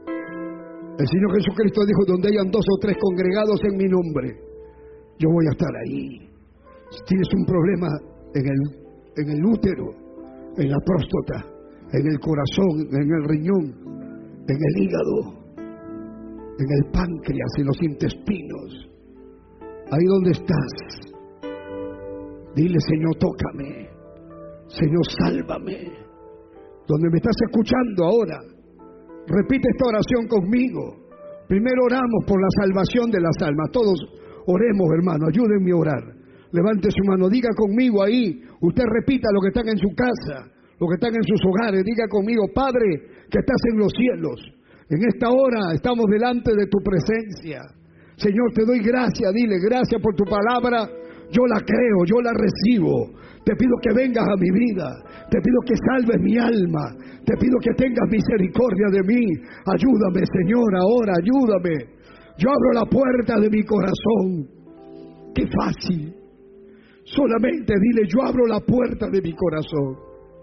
El Señor Jesucristo dijo, donde hayan 2 o 3 congregados en mi nombre, yo voy a estar ahí. Si tienes un problema en el útero, en la próstata, en el corazón, en el riñón, en el hígado, en el páncreas, en los intestinos, ahí donde estás, dile, Señor, tócame. Señor, sálvame. Donde me estás escuchando ahora, repite esta oración conmigo. Primero oramos por la salvación de las almas. Todos oremos, hermano, ayúdenme a orar. Levante su mano, diga conmigo ahí. Usted repita lo que están en su casa, lo que están en sus hogares. Diga conmigo, Padre, que estás en los cielos. En esta hora estamos delante de tu presencia. Señor, te doy gracias, dile, gracias por tu palabra. Yo la creo, yo la recibo. Te pido que vengas a mi vida. Te pido que salves mi alma. Te pido que tengas misericordia de mí. Ayúdame, Señor, ahora, ayúdame. Yo abro la puerta de mi corazón. Qué fácil. Solamente dile, yo abro la puerta de mi corazón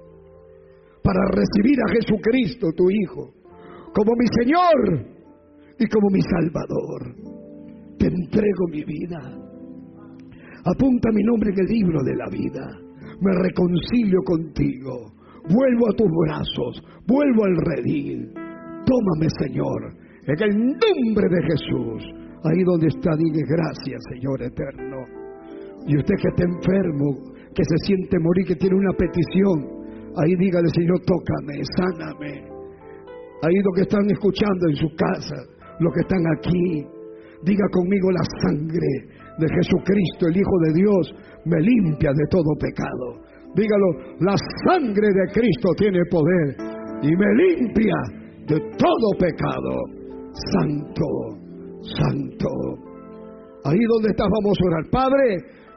para recibir a Jesucristo, tu Hijo, como mi Señor y como mi Salvador. Te entrego mi vida. Apunta mi nombre en el libro de la vida. Me reconcilio contigo. Vuelvo a tus brazos. Vuelvo al redil. Tómame, Señor, en el nombre de Jesús. Ahí donde está, dile gracias, Señor eterno. Y usted que está enfermo, que se siente morir, que tiene una petición, ahí dígale, Señor, tócame, sáname. Ahí los que están escuchando en su casa, los que están aquí, diga conmigo, la sangre de Jesucristo, el Hijo de Dios, me limpia de todo pecado. Dígalo, la sangre de Cristo tiene poder y me limpia de todo pecado. Santo, santo. Ahí donde estás vamos a orar. Padre,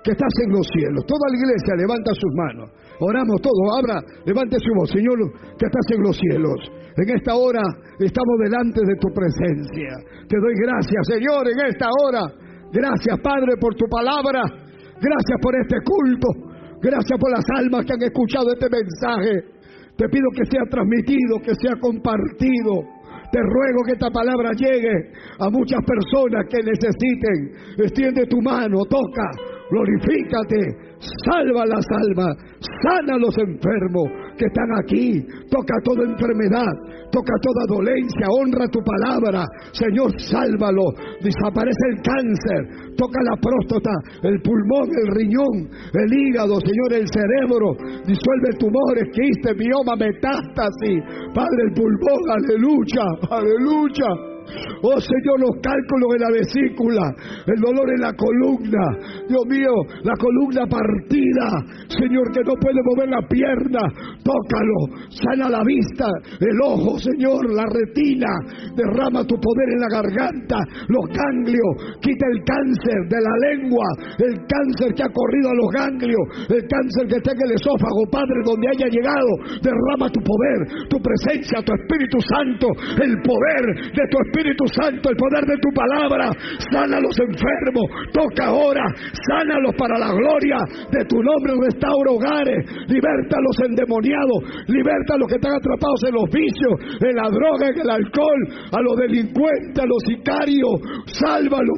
que estás en los cielos. Toda la iglesia levanta sus manos. Oramos todos, levante su voz. Señor, que estás en los cielos. En esta hora estamos delante de tu presencia. Te doy gracias, Señor, en esta hora. Gracias, Padre, por tu palabra. Gracias por este culto. Gracias por las almas que han escuchado este mensaje. Te pido que sea transmitido, que sea compartido. Te ruego que esta palabra llegue a muchas personas que necesiten. Extiende tu mano, toca, glorifícate, salva las almas, sana a los enfermos que están aquí, toca toda enfermedad, toca toda dolencia, honra tu palabra, Señor, sálvalo, desaparece el cáncer, toca la próstata, el pulmón, el riñón, el hígado, Señor, el cerebro, disuelve tumores, quistes, mioma, metástasis, Padre, el pulmón, aleluya, aleluya. Oh Señor, los cálculos en la vesícula, el dolor en la columna, Dios mío, la columna partida, Señor, que no puede mover la pierna, tócalo, sana la vista, el ojo, Señor, la retina, derrama tu poder en la garganta, los ganglios, quita el cáncer de la lengua, el cáncer que ha corrido a los ganglios, el cáncer que está en el esófago, Padre, donde haya llegado, derrama tu poder, tu presencia, tu Espíritu Santo, el poder de tu Espíritu Santo, el poder de tu palabra, sana a los enfermos, toca ahora, sánalos para la gloria de tu nombre, restaura hogares, liberta a los endemoniados, liberta a los que están atrapados en los vicios, en la droga, en el alcohol, a los delincuentes, a los sicarios, sálvalos,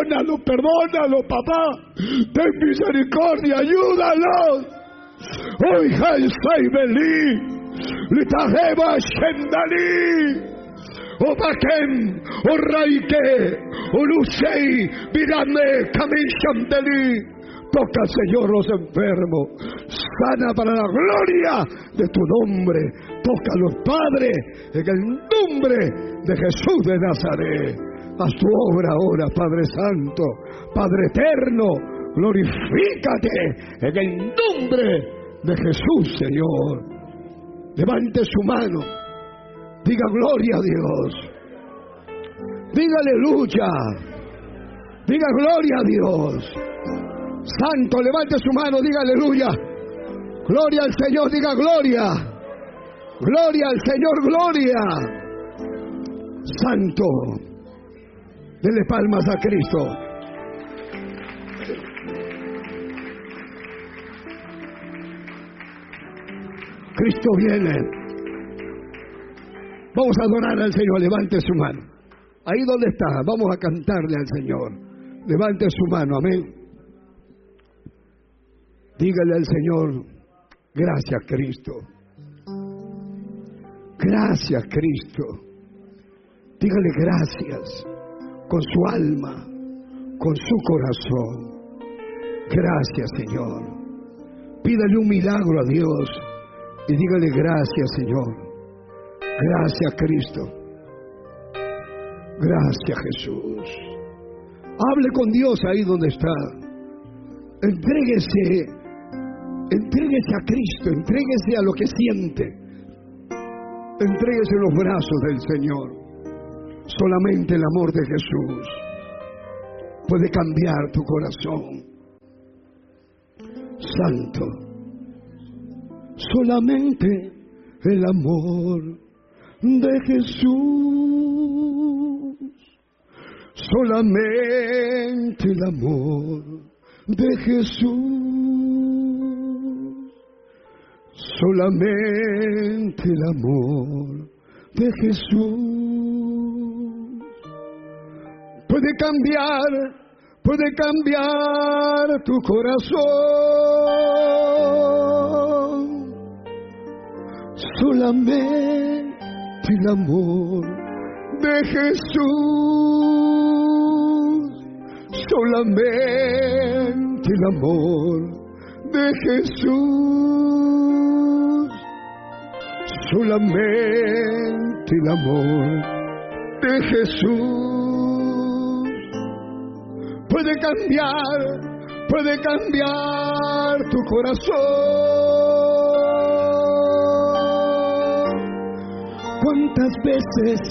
perdónalos, papá, ten misericordia, ayúdalos. Hoy Jalsai Belí, Litajeba Shendali. O Bakem, O Raike, O Lucei, Virame, Kamishamdeli. Toca, Señor, los enfermos. Sana para la gloria de tu nombre. Tócalos, Padre, en el nombre de Jesús de Nazaret. Haz tu obra ahora, Padre Santo, Padre Eterno. Glorifícate en el nombre de Jesús, Señor. Levante su mano. Diga gloria a Dios. Diga aleluya. Diga gloria a Dios. Santo, levante su mano, diga aleluya. Gloria al Señor, diga gloria. Gloria al Señor, gloria. Santo. Denle palmas a Cristo. Cristo viene. Vamos a adorar al Señor, levante su mano. Ahí donde está, vamos a cantarle al Señor. Levante su mano, amén. Dígale al Señor, gracias Cristo. Gracias Cristo. Dígale gracias con su alma, con su corazón. Gracias Señor. Pídale un milagro a Dios y dígale gracias Señor. Gracias Cristo. Gracias Jesús. Hable con Dios ahí donde está. Entréguese a Cristo, entréguese a lo que siente. Entréguese en los brazos del Señor. Solamente el amor de Jesús puede cambiar tu corazón. Santo. Solamente el amor de Jesús, solamente el amor de Jesús, solamente el amor de Jesús puede cambiar tu corazón. Solamente el amor de Jesús, solamente el amor de Jesús, solamente el amor de Jesús puede cambiar tu corazón. ¿Cuántas veces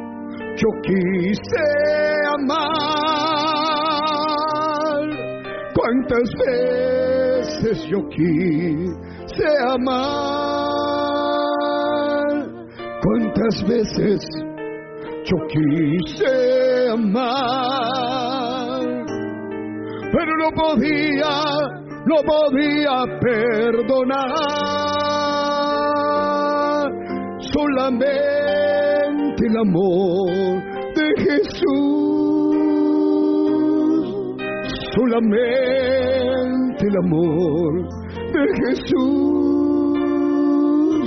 yo quise amar cuántas veces yo quise amar, cuántas veces yo quise amar, pero no podía perdonar. Solamente el amor de Jesús, solamente el amor de Jesús,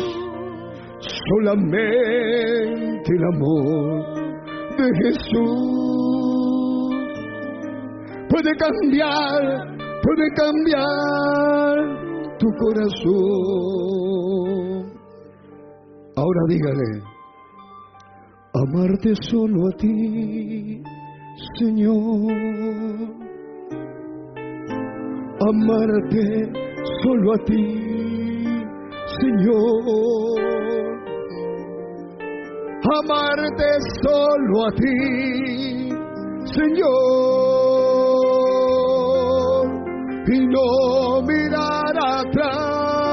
solamente el amor de Jesús puede cambiar tu corazón. Ahora dígale: amarte solo a ti, Señor. Amarte solo a ti, Señor. Amarte solo a ti, Señor. Y no mirar atrás.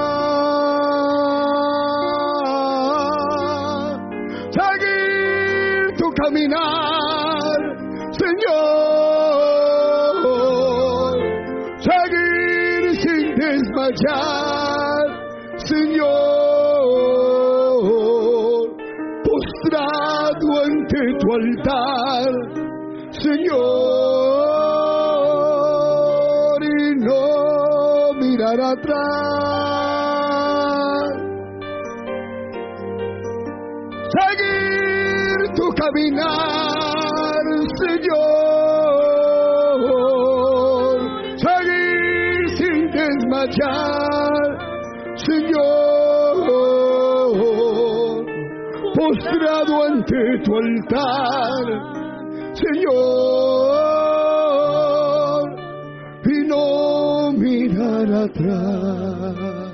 Caminar, Señor, seguir sin desmayar, Señor, postrado ante tu altar, Señor, y no mirar atrás. Tu caminar, Señor, seguir sin desmayar, Señor, postrado ante tu altar, Señor, y no mirar atrás.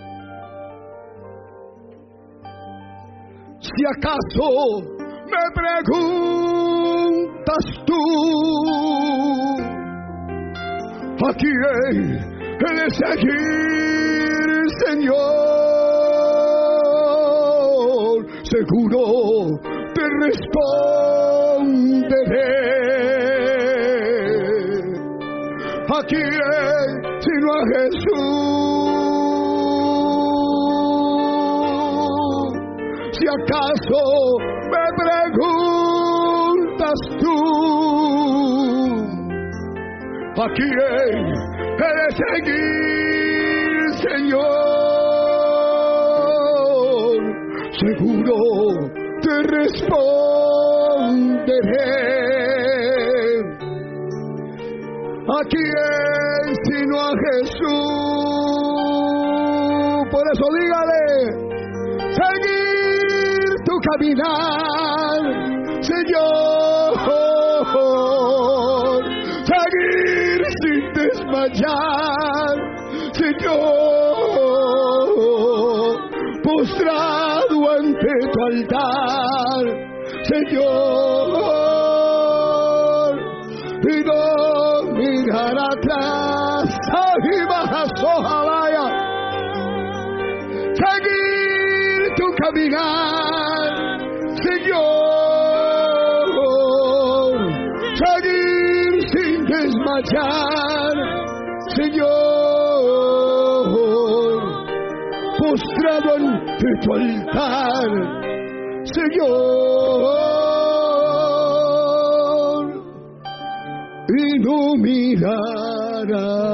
Si acaso me preguntas tú, ¿a quién he de seguir, Señor? Seguro te responderé: ¿a quién sino a Jesús? Si acaso me preguntas tú, ¿a quién he de seguir, Señor? Seguro te responderé: ¿a quién sino a Jesús? Por eso dígale: seguir tu caminar, Señor, seguir sin desmayar, Señor, postrado ante tu altar, Señor, y no mirar atrás. Seguir tu caminar, Señor, seguir sin desmayar, Señor, postrado ante tu altar, Señor, y no mirar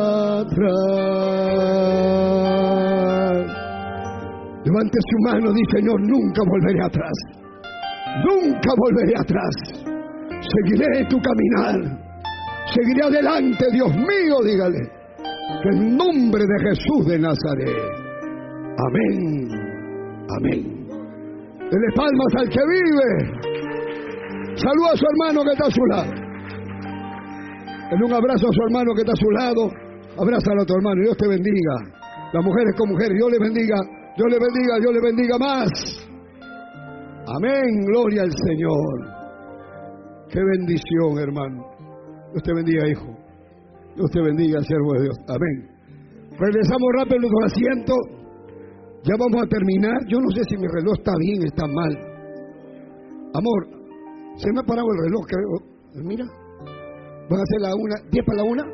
atrás. Levante su mano y dice: Señor, nunca volveré atrás. Nunca volveré atrás. Seguiré tu caminar. Seguiré adelante, Dios mío, dígale. En el nombre de Jesús de Nazaret. Amén. Amén. Dele palmas al que vive. Saluda a su hermano que está a su lado. Dale un abrazo a su hermano que está a su lado. Abrázalo a tu hermano. Dios te bendiga. Las mujeres con mujeres. Dios les bendiga. Dios le bendiga, Dios le bendiga más. Amén, gloria al Señor. Qué bendición, hermano. Dios te bendiga, hijo. Dios te bendiga, siervo de Dios. Amén. Regresamos rápido a nuestro asiento. Ya vamos a terminar. Yo no sé si mi reloj está bien, está mal. Amor, se me ha parado el reloj, creo. Mira. Van a ser la 1, 10 para la 1.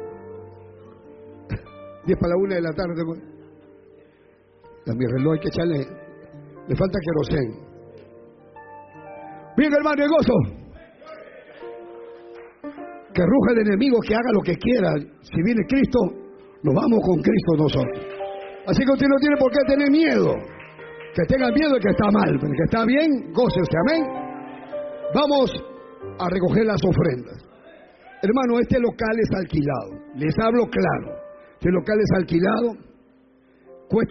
10 para la 1 de la tarde. A mi reloj hay que echarle. Le falta querosén. Bien, hermano, el gozo. Que ruja el enemigo, que haga lo que quiera. Si viene Cristo, nos vamos con Cristo nosotros. Así que usted no tiene por qué tener miedo. Que tenga miedo el que está mal, pero el que está bien, gócese, amén. Vamos a recoger las ofrendas. Hermano, este local es alquilado. Les hablo claro. Este local es alquilado. Cuesta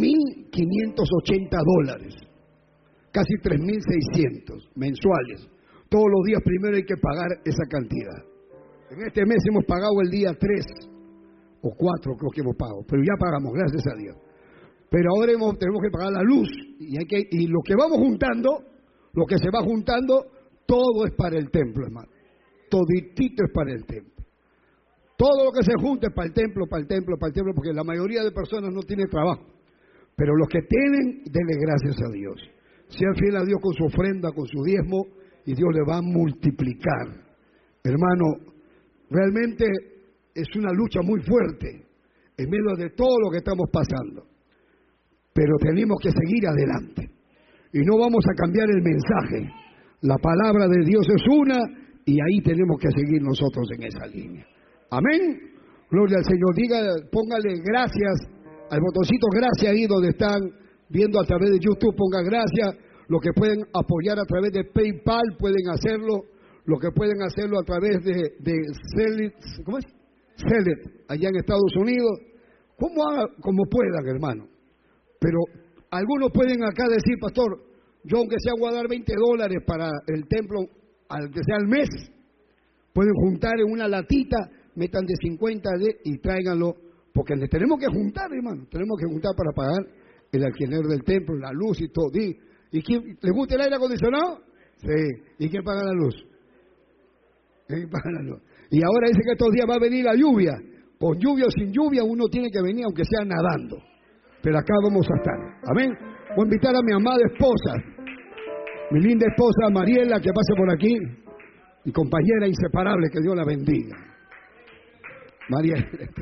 $3,580. Casi 3,600 mensuales. Todos los días primero hay que pagar esa cantidad. En este mes hemos pagado el día 3 o 4, creo que hemos pagado, pero ya pagamos, gracias a Dios. Pero ahora tenemos que pagar la luz y lo que vamos juntando, lo que se va juntando, todo es para el templo, hermano. Toditito es para el templo. Todo lo que se junte es para el templo, para el templo, para el templo, porque la mayoría de personas no tiene trabajo. Pero los que tienen, denle gracias a Dios. Sean fiel a Dios con su ofrenda, con su diezmo, y Dios le va a multiplicar. Hermano, realmente es una lucha muy fuerte en medio de todo lo que estamos pasando. Pero tenemos que seguir adelante. Y no vamos a cambiar el mensaje. La palabra de Dios es una, y ahí tenemos que seguir nosotros en esa línea. Amén. Gloria al Señor. Póngale gracias al botoncito gracias ahí donde están viendo a través de YouTube. Ponga gracias. Los que pueden apoyar a través de PayPal pueden hacerlo. Los que pueden hacerlo a través de Zelle, ¿cómo es? Zelle, allá en Estados Unidos. Como puedan, hermano. Pero algunos pueden acá decir, pastor, yo aunque sea voy a dar $20 para el templo, aunque sea al mes, pueden juntar en una latita, metan de 50 y tráiganlo, porque le tenemos que juntar, hermano, tenemos que juntar para pagar el alquiler del templo, la luz y todo. ¿Y quién le gusta el aire acondicionado? Sí. ¿Y quién paga la luz? ¿Quién paga la luz? Y ahora dice que estos días va a venir la lluvia. Con lluvia o sin lluvia uno tiene que venir aunque sea nadando. Pero acá vamos a estar. Amén. Voy a invitar a mi amada esposa, mi linda esposa Mariela, que pase por aquí. Mi compañera inseparable, que Dios la bendiga. Mariela.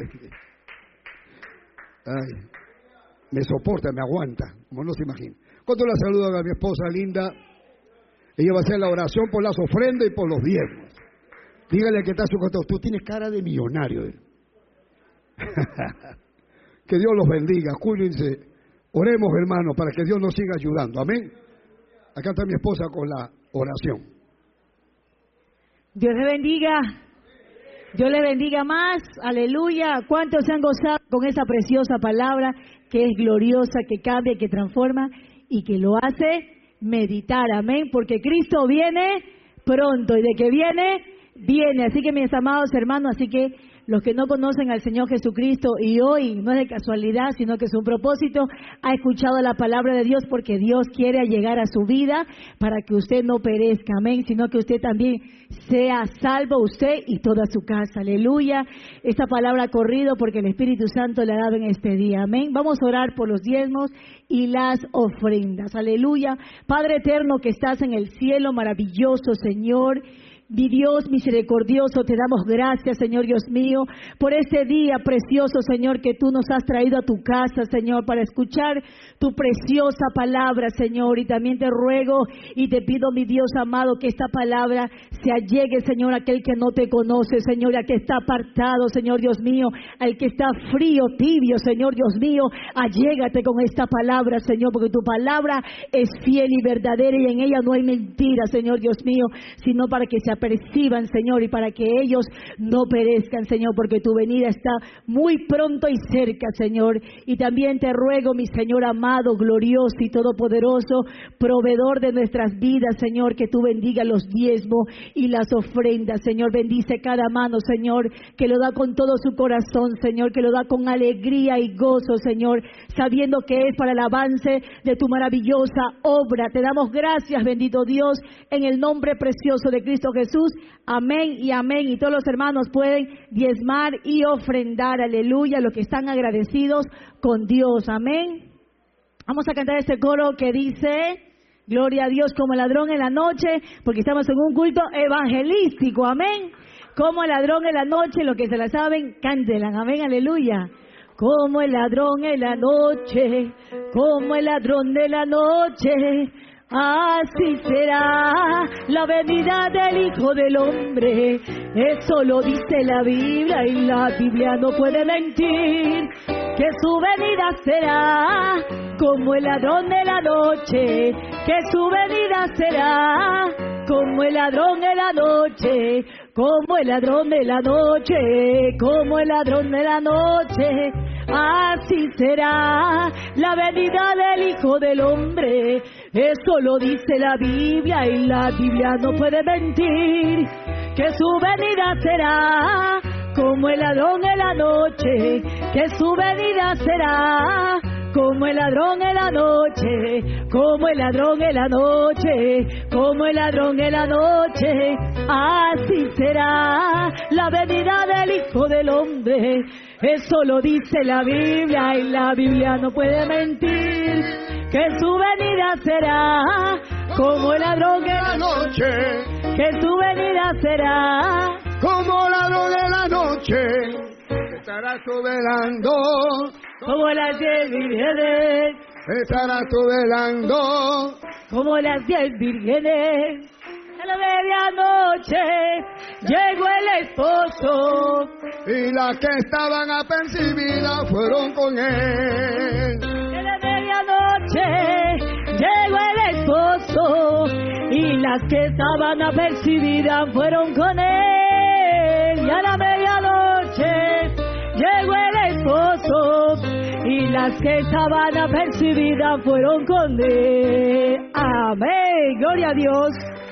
Ay, me soporta, me aguanta, como no se imagina. ¿Cuánto la saludo a mi esposa linda? Ella va a hacer la oración por las ofrendas y por los diezmos. Dígale que está a su costado. Tú tienes cara de millonario. Que Dios los bendiga. Cuídense. Oremos, hermanos, para que Dios nos siga ayudando. Amén. Acá está mi esposa con la oración. Dios le bendiga. Dios le bendiga más. Aleluya. ¿Cuántos se han gozado con esa preciosa palabra que es gloriosa, que cambia, que transforma y que lo hace meditar? Amén. Porque Cristo viene pronto y de que viene. Así que mis amados hermanos, así que los que no conocen al Señor Jesucristo y hoy no es de casualidad, sino que es un propósito, ha escuchado la palabra de Dios porque Dios quiere llegar a su vida para que usted no perezca, amén, sino que usted también sea salvo, usted y toda su casa, aleluya. Esta palabra ha corrido porque el Espíritu Santo le ha dado en este día, amén. Vamos a orar por los diezmos y las ofrendas, aleluya. Padre eterno que estás en el cielo, maravilloso Señor, mi Dios misericordioso, te damos gracias, Señor Dios mío, por este día precioso, Señor, que tú nos has traído a tu casa, Señor, para escuchar tu preciosa palabra, Señor. Y también te ruego y te pido, mi Dios amado, que esta palabra se allegue, Señor, a aquel que no te conoce, Señor, a que está apartado, Señor Dios mío, al que está frío, tibio, Señor Dios mío. Allégate con esta palabra, Señor, porque tu palabra es fiel y verdadera y en ella no hay mentira, Señor Dios mío, sino para que se aperciban, Señor, y para que ellos no perezcan, Señor, porque tu venida está muy pronto y cerca, Señor. Y también te ruego, mi Señor amado, glorioso y todopoderoso, proveedor de nuestras vidas, Señor, que tú bendiga los diezmos y las ofrendas, Señor. Bendice cada mano, Señor, que lo da con todo su corazón, Señor, que lo da con alegría y gozo, Señor, sabiendo que es para el avance de tu maravillosa obra. Te damos gracias, bendito Dios, en el nombre precioso de Cristo Jesús. Jesús. Amén y amén. Y todos los hermanos pueden diezmar y ofrendar. Aleluya. Los que están agradecidos con Dios. Amén. Vamos a cantar este coro que dice: gloria a Dios como el ladrón en la noche, porque estamos en un culto evangelístico. Amén. Como el ladrón en la noche, los que se la saben, cántenla. Amén, aleluya. Como el ladrón en la noche, como el ladrón de la noche, así será la venida del Hijo del Hombre. Eso lo dice la Biblia y la Biblia no puede mentir. Que su venida será como el ladrón de la noche, que su venida será como el ladrón de la noche, como el ladrón de la noche, como el ladrón de la noche. Así será la venida del Hijo del Hombre. Eso lo dice la Biblia y la Biblia no puede mentir. Que su venida será como el ladrón de la noche, que su venida será como el ladrón en la noche, como el ladrón en la noche, como el ladrón en la noche. Así será la venida del Hijo del Hombre. Eso lo dice la Biblia y la Biblia no puede mentir. Que su venida será como el ladrón en la noche, que su venida será como ladrón en la noche, estarás tú velando, como las 10 vírgenes, estarás tú velando, como las 10 vírgenes. A la medianoche llegó el esposo y las que estaban apercibidas fueron con él. A la medianoche llegó el esposo y las que estaban apercibidas fueron con él. Y a la medianoche llegó el esposo y las que estaban apercibidas fueron con él. Amén, gloria a Dios.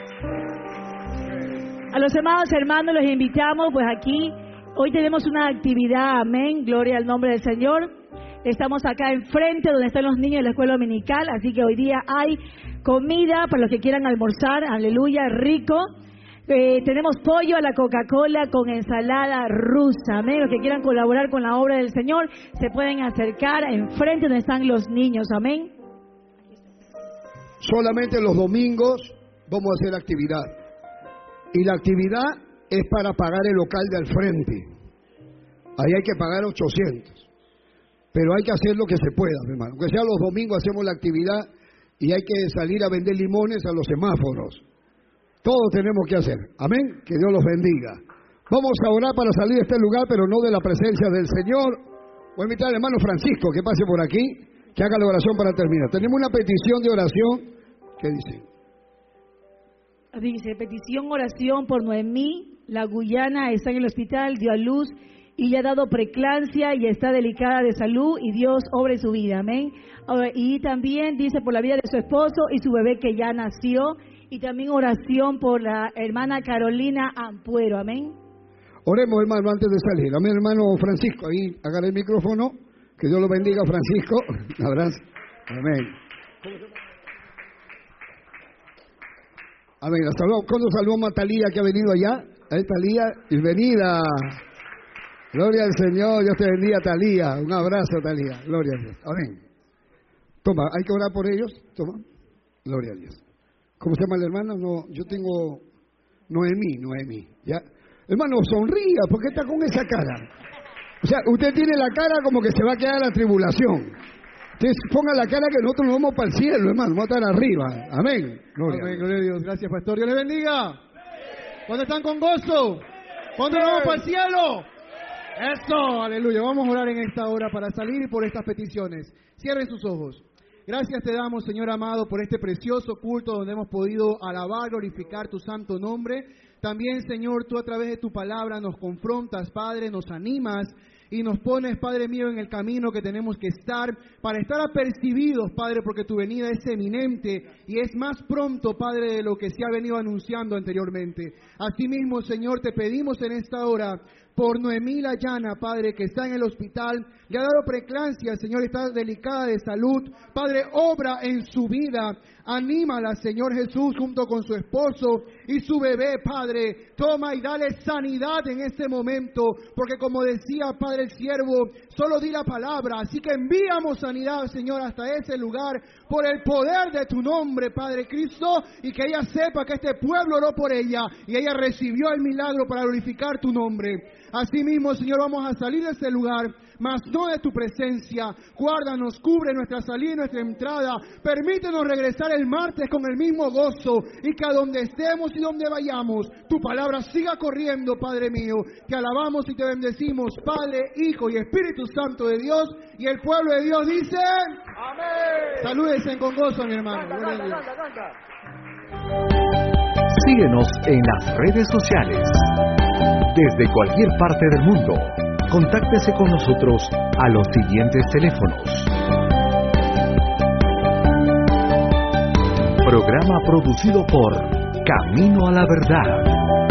A los amados hermanos los invitamos, pues aquí hoy tenemos una actividad, amén, gloria al nombre del Señor. Estamos acá enfrente donde están los niños de la escuela dominical, así que hoy día hay comida para los que quieran almorzar, aleluya, rico. Tenemos pollo a la Coca-Cola con ensalada rusa, amén. Los que quieran colaborar con la obra del Señor se pueden acercar enfrente donde están los niños, amén. Solamente los domingos vamos a hacer actividad. Y la actividad es para pagar el local de al frente. Ahí hay que pagar 800. Pero hay que hacer lo que se pueda, mi hermano. Aunque sea los domingos hacemos la actividad y hay que salir a vender limones a los semáforos. Todo tenemos que hacer. Amén. Que Dios los bendiga. Vamos a orar para salir de este lugar, pero no de la presencia del Señor. Voy a invitar al hermano Francisco que pase por aquí, que haga la oración para terminar. Tenemos una petición de oración. ¿Qué dice? Dice, petición, oración por Noemí, la Guyana, está en el hospital, dio a luz y le ha dado preeclampsia y está delicada de salud y Dios obre su vida, amén. Y también dice por la vida de su esposo y su bebé que ya nació, y también oración por la hermana Carolina Ampuero, amén. Oremos, hermano, antes de salir. Amén, hermano Francisco, ahí agarra el micrófono, que Dios lo bendiga, Francisco. Un abrazo. Amén. Amén. ¿Cuándo saludamos a Talía que ha venido allá? Ahí Talía, bienvenida. Gloria al Señor, Dios te bendiga, Talía. Un abrazo, Talía. Gloria a Dios. Amén. Toma, hay que orar por ellos. Toma. Gloria a Dios. ¿Cómo se llama el hermano? No, yo tengo Noemí. ¿Ya? Hermano, sonría, ¿por qué está con esa cara? O sea, usted tiene la cara como que se va a quedar la tribulación. Entonces ponga la cara que nosotros nos vamos para el cielo, hermano, vamos a estar arriba. Amén. Gloria a Dios. Gracias, pastor. Dios le bendiga. ¿Cuándo están con gozo? ¿Cuándo nos vamos para el cielo? Eso, aleluya. Vamos a orar en esta hora para salir y por estas peticiones. Cierren sus ojos. Gracias te damos, Señor amado, por este precioso culto donde hemos podido alabar, glorificar tu santo nombre. También, Señor, tú a través de tu palabra nos confrontas, Padre, nos animas y nos pones, Padre mío, en el camino que tenemos que estar para estar apercibidos, Padre, porque tu venida es eminente y es más pronto, Padre, de lo que se ha venido anunciando anteriormente. Asimismo, Señor, te pedimos en esta hora por Noemí Layana, Padre, que está en el hospital, le ha dado preclancia, Señor, está delicada de salud. Padre, obra en su vida, anímala, Señor Jesús, junto con su esposo y su bebé, Padre. Toma y dale sanidad en este momento, porque como decía, Padre, el siervo, solo di la palabra, así que enviamos sanidad, Señor, hasta ese lugar, por el poder de tu nombre, Padre Cristo, y que ella sepa que este pueblo oró por ella, y ella recibió el milagro para glorificar tu nombre. Asimismo, Señor, vamos a salir de este lugar, mas no de tu presencia. Guárdanos, cubre nuestra salida y nuestra entrada. Permítenos regresar el martes con el mismo gozo, y que a donde estemos y donde vayamos, tu palabra siga corriendo, Padre mío. Te alabamos y te bendecimos, Padre, Hijo y Espíritu Santo de Dios. Y el pueblo de Dios dice: amén. Salúdense con gozo, mi hermano. Síguenos en las redes sociales. Desde cualquier parte del mundo, contáctese con nosotros a los siguientes teléfonos. Programa producido por Camino a la Verdad.